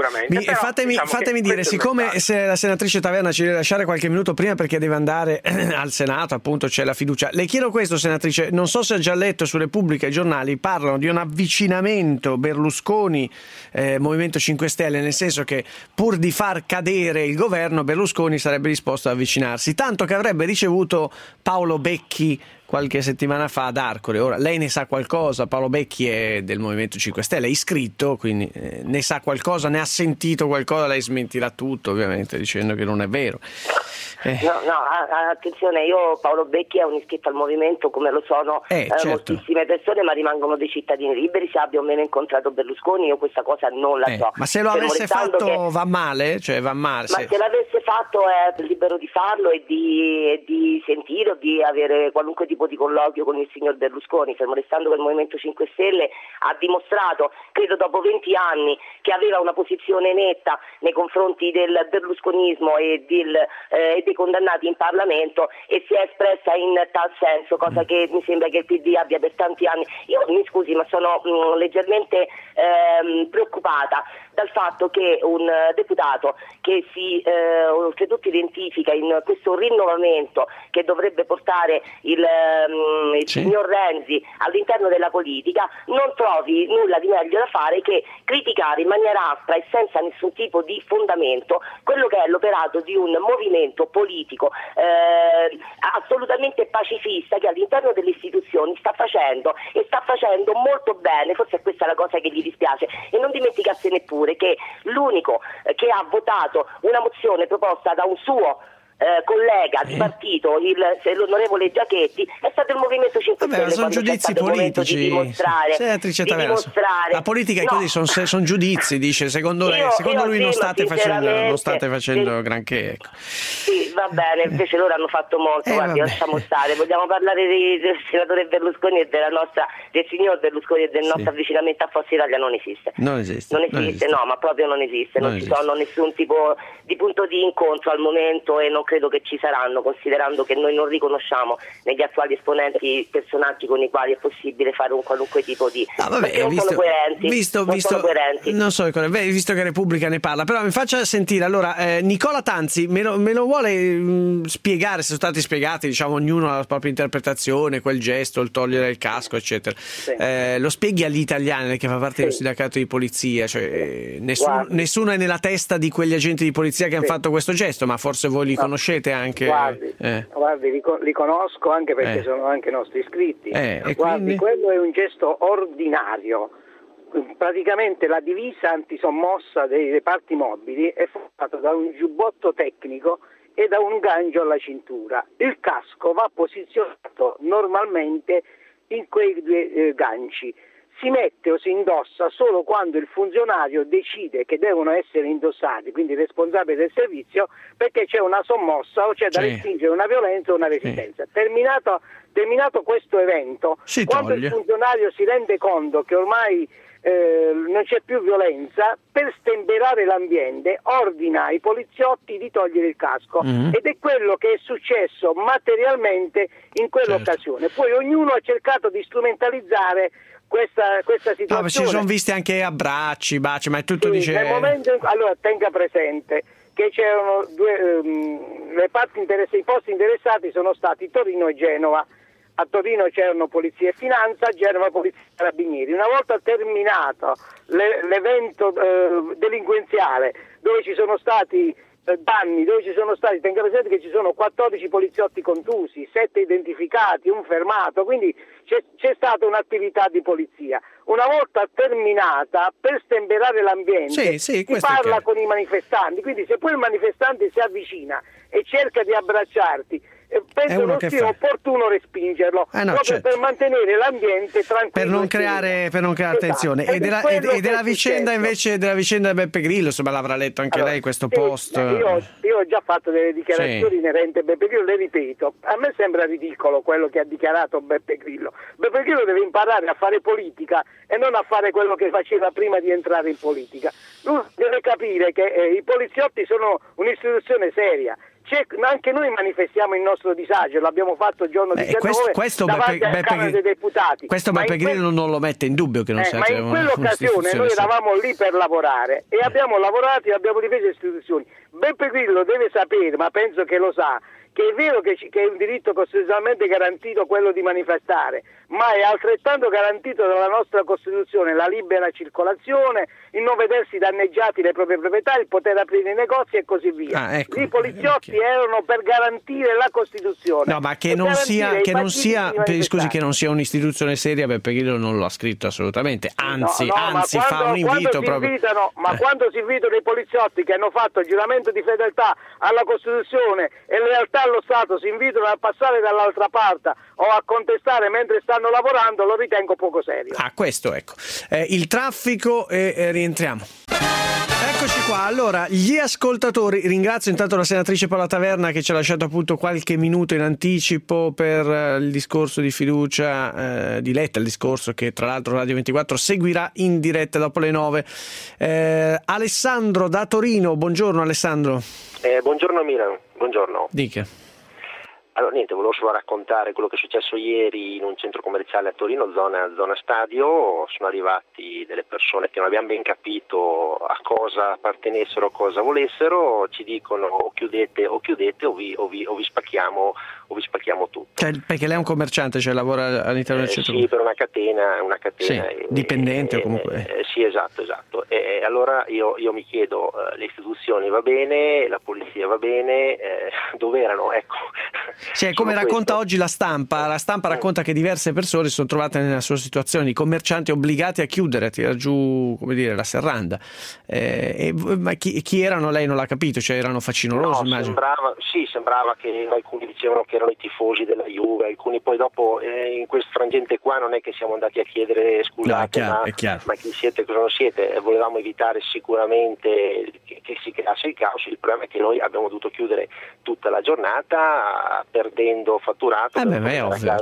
fatemi dire, siccome se la senatrice Taverna ci deve lasciare qualche minuto prima perché deve andare al Senato, appunto c'è la fiducia, le chiedo questo, senatrice, non so se ha già letto su Repubblica, i giornali parlano di un avvicinamento Berlusconi Movimento 5 Stelle, nel senso che pur di far cadere il governo Berlusconi sarebbe disposto ad avvicinarsi, tanto che avrebbe ricevuto Paolo Becchi qualche settimana fa ad Arcore. Ora lei ne sa qualcosa, Paolo Becchi è del Movimento 5 Stelle, è iscritto, quindi ne sa qualcosa, ne ha sentito qualcosa, lei smentirà tutto ovviamente dicendo che non è vero. Attenzione, io Paolo Becchi è un iscritto al movimento come lo sono certo. moltissime persone, ma rimangono dei cittadini liberi. Se abbia o meno incontrato Berlusconi io questa cosa non la so. Ma se lo avesse fatto va male? Cioè va male? Ma se l'avesse fatto è libero di farlo e di sentire o di avere qualunque tipo di colloquio con il signor Berlusconi, fermo restando che il Movimento 5 Stelle ha dimostrato, credo dopo 20 anni, che aveva una posizione netta nei confronti del berlusconismo e dei condannati in Parlamento, e si è espressa in tal senso, cosa che mi sembra che il PD abbia per tanti anni. Io mi scusi, ma sono leggermente preoccupata dal fatto che un deputato che si oltretutto identifica in questo rinnovamento che dovrebbe portare il signor Renzi all'interno della politica non trovi nulla di meglio da fare che criticare in maniera aspra e senza nessun tipo di fondamento quello che è l'operato di un movimento politico assolutamente pacifista che all'interno delle istituzioni sta facendo molto bene. Forse è questa la cosa che gli dispiace, e non dimenticasse neppure che l'unico che ha votato una mozione proposta da un suo collega di partito, l'onorevole Giachetti, è stato il Movimento 5 Stelle. Sono giudizi politici. Di dimostrare, la politica è così, sono giudizi, dice. Secondo lui non state facendo granché. Ecco. Sì, va bene, invece loro hanno fatto molto. Guardi, lasciamo stare. Vogliamo parlare del senatore Berlusconi e del signor Berlusconi e del nostro avvicinamento a Forza Italia? Non esiste. Non esiste, no, ma proprio non esiste. Non ci sono nessun tipo di punto di incontro al momento, e non credo che ci saranno, considerando che noi non riconosciamo negli attuali esponenti personaggi con i quali è possibile fare un qualunque tipo di sono coerenti. Non so, visto che Repubblica ne parla, però mi faccia sentire allora Nicola Tanzi me lo vuole spiegare, se sono stati spiegati, diciamo, ognuno ha la propria interpretazione, quel gesto, il togliere il casco eccetera. Sì. Lo spieghi agli italiani, che fa parte dello sindacato di polizia, cioè nessuno è nella testa di quegli agenti di polizia che hanno fatto questo gesto, ma forse voi li conoscete anche. Guardi, li conosco anche perché sono anche nostri iscritti. Guardi, quindi? Quello è un gesto ordinario. Praticamente la divisa antisommossa dei reparti mobili è formata da un giubbotto tecnico e da un gancio alla cintura. Il casco va posizionato normalmente in quei due ganci. Si mette o si indossa solo quando il funzionario decide che devono essere indossati, quindi il responsabile del servizio, perché c'è una sommossa o c'è da respingere una violenza o una resistenza. Terminato questo evento, quando il funzionario si rende conto che ormai non c'è più violenza, per stemperare l'ambiente ordina ai poliziotti di togliere il casco, ed è quello che è successo materialmente in quell'occasione. Poi ognuno ha cercato di strumentalizzare questa situazione. Ma ci sono visti anche abbracci, baci, ma è tutto nel momento allora tenga presente che c'erano i posti interessati sono stati Torino e Genova. A Torino c'erano Polizia e Finanza, a Genova Polizia e Carabinieri. Una volta terminato l'evento delinquenziale, dove ci sono stati danni, tenga presente che ci sono 14 poliziotti contusi, 7 identificati, un fermato, quindi c'è stata un'attività di polizia. Una volta terminata, per stemperare l'ambiente, si parla con i manifestanti, quindi se poi il manifestante si avvicina e cerca di abbracciarti, penso non sia opportuno respingerlo, proprio per mantenere l'ambiente tranquillo, per non creare tensione. E della vicenda invece della vicenda di Beppe Grillo, insomma, l'avrà letto anche lei questo post. Io ho già fatto delle dichiarazioni inerenti a Beppe Grillo, le ripeto, a me sembra ridicolo quello che ha dichiarato Beppe Grillo. Beppe Grillo deve imparare a fare politica e non a fare quello che faceva prima di entrare in politica. Lui deve capire che i poliziotti sono un'istituzione seria. Anche noi manifestiamo il nostro disagio, l'abbiamo fatto il giorno 19 davanti alla Camera dei Deputati. Questo Beppe Grillo non lo mette in dubbio che non sia ma in quell'occasione noi eravamo lì per lavorare e abbiamo lavorato e abbiamo difeso le istituzioni. Beppe Grillo deve sapere, ma penso che lo sa, che è vero che è un diritto costituzionalmente garantito quello di manifestare, ma è altrettanto garantito dalla nostra Costituzione la libera circolazione, il non vedersi danneggiati le proprie proprietà, il poter aprire i negozi e così via. I poliziotti erano per garantire la Costituzione. No, ma che non sia un'istituzione seria, Beppe Grillo non lo ha scritto assolutamente, anzi fa un invito proprio. Quando si invitano i poliziotti che hanno fatto giuramento di fedeltà alla Costituzione e lealtà allo Stato, si invitano a passare dall'altra parte o a contestare mentre stanno lavorando, lo ritengo poco serio. Questo ecco. Il traffico e rientriamo. Eccoci qua, allora gli ascoltatori, ringrazio intanto la senatrice Paola Taverna che ci ha lasciato appunto qualche minuto in anticipo per il discorso di fiducia di Letta, il discorso che tra l'altro Radio 24 seguirà in diretta dopo le 9. Alessandro da Torino, buongiorno Alessandro. Buongiorno Milano, buongiorno. Dica. Allora niente, volevo solo raccontare quello che è successo ieri in un centro commerciale a Torino, zona stadio. Sono arrivati delle persone che non abbiamo ben capito a cosa appartenessero, a cosa volessero, ci dicono o chiudete o vi spacchiamo tutto. Perché lei è un commerciante, cioè lavora all'interno del centro? Sì, per una catena sì, dipendente o comunque. Sì, esatto. E allora io mi chiedo, le istituzioni va bene, la polizia va bene, dove erano? Ecco. Sì, come racconta oggi la stampa racconta che diverse persone si sono trovate nella sua situazione, i commercianti obbligati a chiudere, a tirare giù, come dire, la serranda. Ma chi erano lei non l'ha capito, cioè erano facinorosi, immagino. Sembrava che alcuni dicevano che erano i tifosi della Juve, alcuni poi dopo in questo frangente qua non è che siamo andati a chiedere scusate, ma chi siete, cosa non siete, volevamo evitare sicuramente che si creasse il caos. Il problema è che noi abbiamo dovuto chiudere tutta la giornata perdendo fatturato. È ovvio,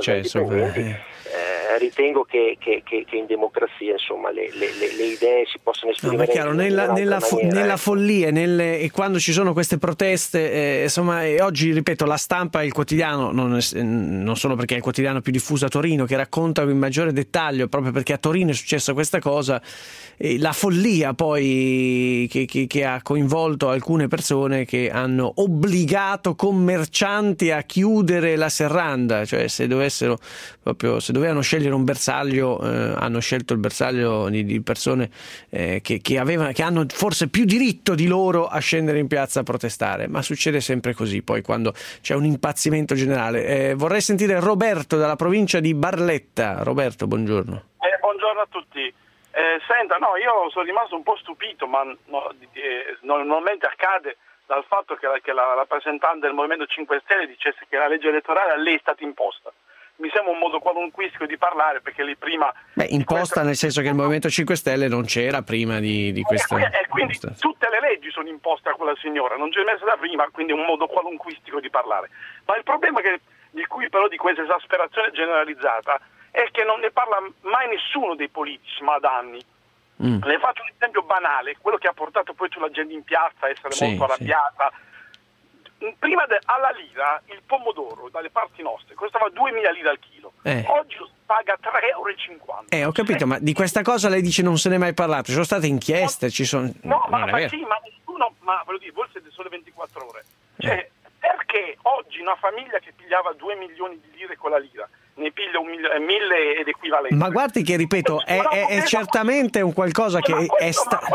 ritengo che in democrazia insomma le idee si possono esprimere. Ma è chiaro, nella follia e quando ci sono queste proteste, insomma, e oggi ripeto, la stampa e il quotidiano non solo perché è il quotidiano più diffuso a Torino, che racconta in maggiore dettaglio proprio perché a Torino è successa questa cosa, la follia poi che ha coinvolto alcune persone che hanno obbligato commercianti a chiudere la serranda, cioè se dovevano scegliere un bersaglio, hanno scelto il bersaglio di persone che hanno forse più diritto di loro a scendere in piazza a protestare, ma succede sempre così poi quando c'è un impazzimento generale. Vorrei sentire Roberto dalla provincia di Barletta. Roberto, buongiorno. Buongiorno a tutti. Senta, io sono rimasto un po' stupito, ma normalmente accade dal fatto che la rappresentante del Movimento 5 Stelle dicesse che la legge elettorale a lei è stata imposta. Mi sembra un modo qualunquistico di parlare, perché lì prima... imposta nel senso che il Movimento 5 Stelle non c'era prima di questa... E quindi tutte le leggi sono imposte a quella signora, non c'è messa da prima, quindi è un modo qualunquistico di parlare. Ma il problema di questa esasperazione generalizzata è che non ne parla mai nessuno dei politici, ma da anni. Le faccio un esempio banale, quello che ha portato poi sulla gente in piazza a essere molto arrabbiata. Prima alla lira il pomodoro dalle parti nostre costava 2.000 lire al chilo, oggi lo paga 3,50 €. Ho capito, ma di questa cosa lei dice non se ne è mai parlato, ci sono state inchieste, ci sono... ma nessuno, voglio dire, voi siete sole 24 ore. Cioè, perché oggi una famiglia che pigliava 2 milioni di lire con la lira ne piglia 1.000 ed equivalente? Ma guardi che, ripeto, è certamente un qualcosa che è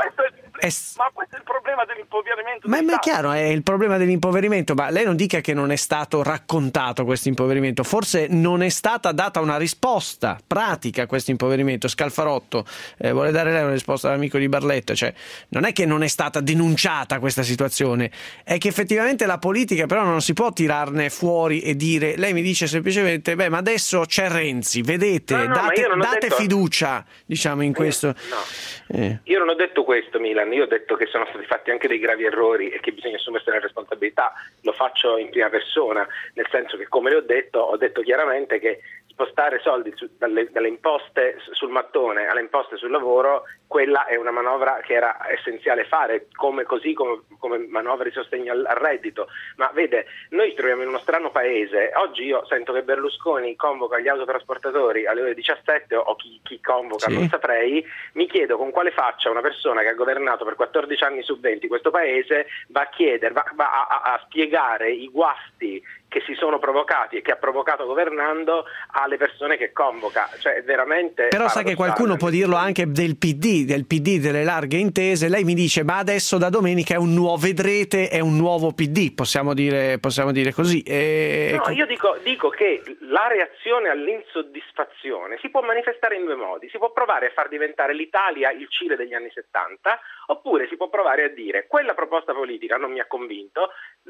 Ma questo è il problema dell'impoverimento. Ma è chiaro, è il problema dell'impoverimento, ma lei non dica che non è stato raccontato questo impoverimento, forse non è stata data una risposta pratica a questo impoverimento. Scalfarotto vuole dare lei una risposta all'amico di Barletta, cioè non è che non è stata denunciata questa situazione, è che effettivamente la politica però non si può tirarne fuori e dire, lei mi dice semplicemente ma adesso c'è Renzi, vedete, date fiducia, diciamo, in questo. Io non ho detto questo, Milan. Io ho detto che sono stati fatti anche dei gravi errori e che bisogna assumersi la responsabilità. Lo faccio in prima persona, nel senso che, come le ho detto chiaramente che spostare soldi dalle imposte sul mattone alle imposte sul lavoro, quella è una manovra che era essenziale fare, come manovra di sostegno al reddito. Ma vede, noi ci troviamo in uno strano paese. Oggi io sento che Berlusconi convoca gli autotrasportatori alle ore 17 o chi convoca, non saprei. Mi chiedo con quale faccia una persona che ha governato per 14 anni su 20 questo paese va a spiegare i guasti che si sono provocati e che ha provocato governando alle persone che convoca, cioè veramente. Però sai che qualcuno può dirlo anche del PD delle larghe intese. Lei mi dice ma adesso da domenica vedrete è un nuovo PD, possiamo dire così. No, io dico che la reazione all'insoddisfazione si può manifestare in due modi: si può provare a far diventare l'Italia il Cile degli anni 70, oppure si può provare a dire quella proposta politica non mi ha convinto,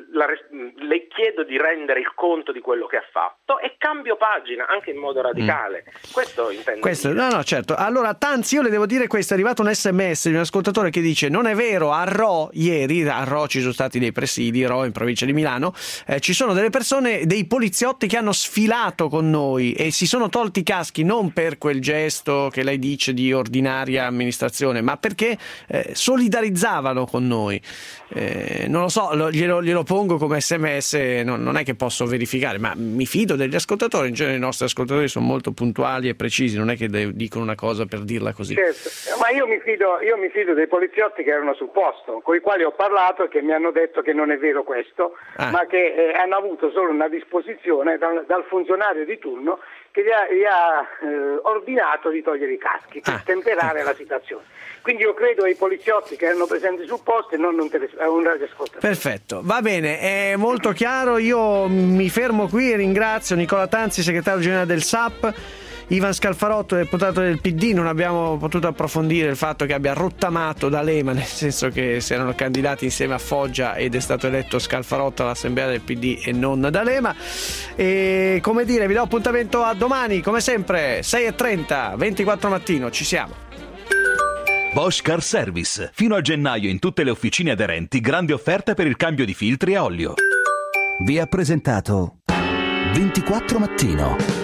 le chiedo di rendere il conto di quello che ha fatto e cambio pagina anche in modo radicale. Questo intendo dire. No, certo. Allora, Tanzi, io le devo dire questo: è arrivato un SMS di un ascoltatore che dice non è vero, a Rho ieri, a Rho ci sono stati dei presidi, Rho in provincia di Milano, ci sono delle persone, dei poliziotti che hanno sfilato con noi e si sono tolti i caschi non per quel gesto che lei dice di ordinaria amministrazione, ma perché solidarizzavano con noi. Non lo so, glielo pongo come SMS, non è che posso verificare, ma mi fido degli ascoltatori. In genere i nostri ascoltatori sono molto puntuali e precisi, non è che dicono una cosa per dirla così. Certo, ma io mi fido dei poliziotti che erano sul posto, con i quali ho parlato e che mi hanno detto che non è vero questo, ma che hanno avuto solo una disposizione dal funzionario di turno che gli ha ordinato di togliere i caschi per temperare la situazione. Quindi io credo ai poliziotti che erano presenti sul posto e non a un radioascoltatore. Perfetto, va bene, è molto chiaro. Io mi fermo qui e ringrazio Nicola Tanzi, segretario generale del SAP, Ivan Scalfarotto, deputato del PD. Non abbiamo potuto approfondire il fatto che abbia rottamato D'Alema, nel senso che si erano candidati insieme a Foggia ed è stato eletto Scalfarotto all'assemblea del PD e non D'Alema. E come dire, vi do appuntamento a domani, come sempre 6:30, 24 mattino, ci siamo. Bosch Car Service. Fino a gennaio in tutte le officine aderenti grandi offerte per il cambio di filtri a olio. Vi ha presentato 24 mattino.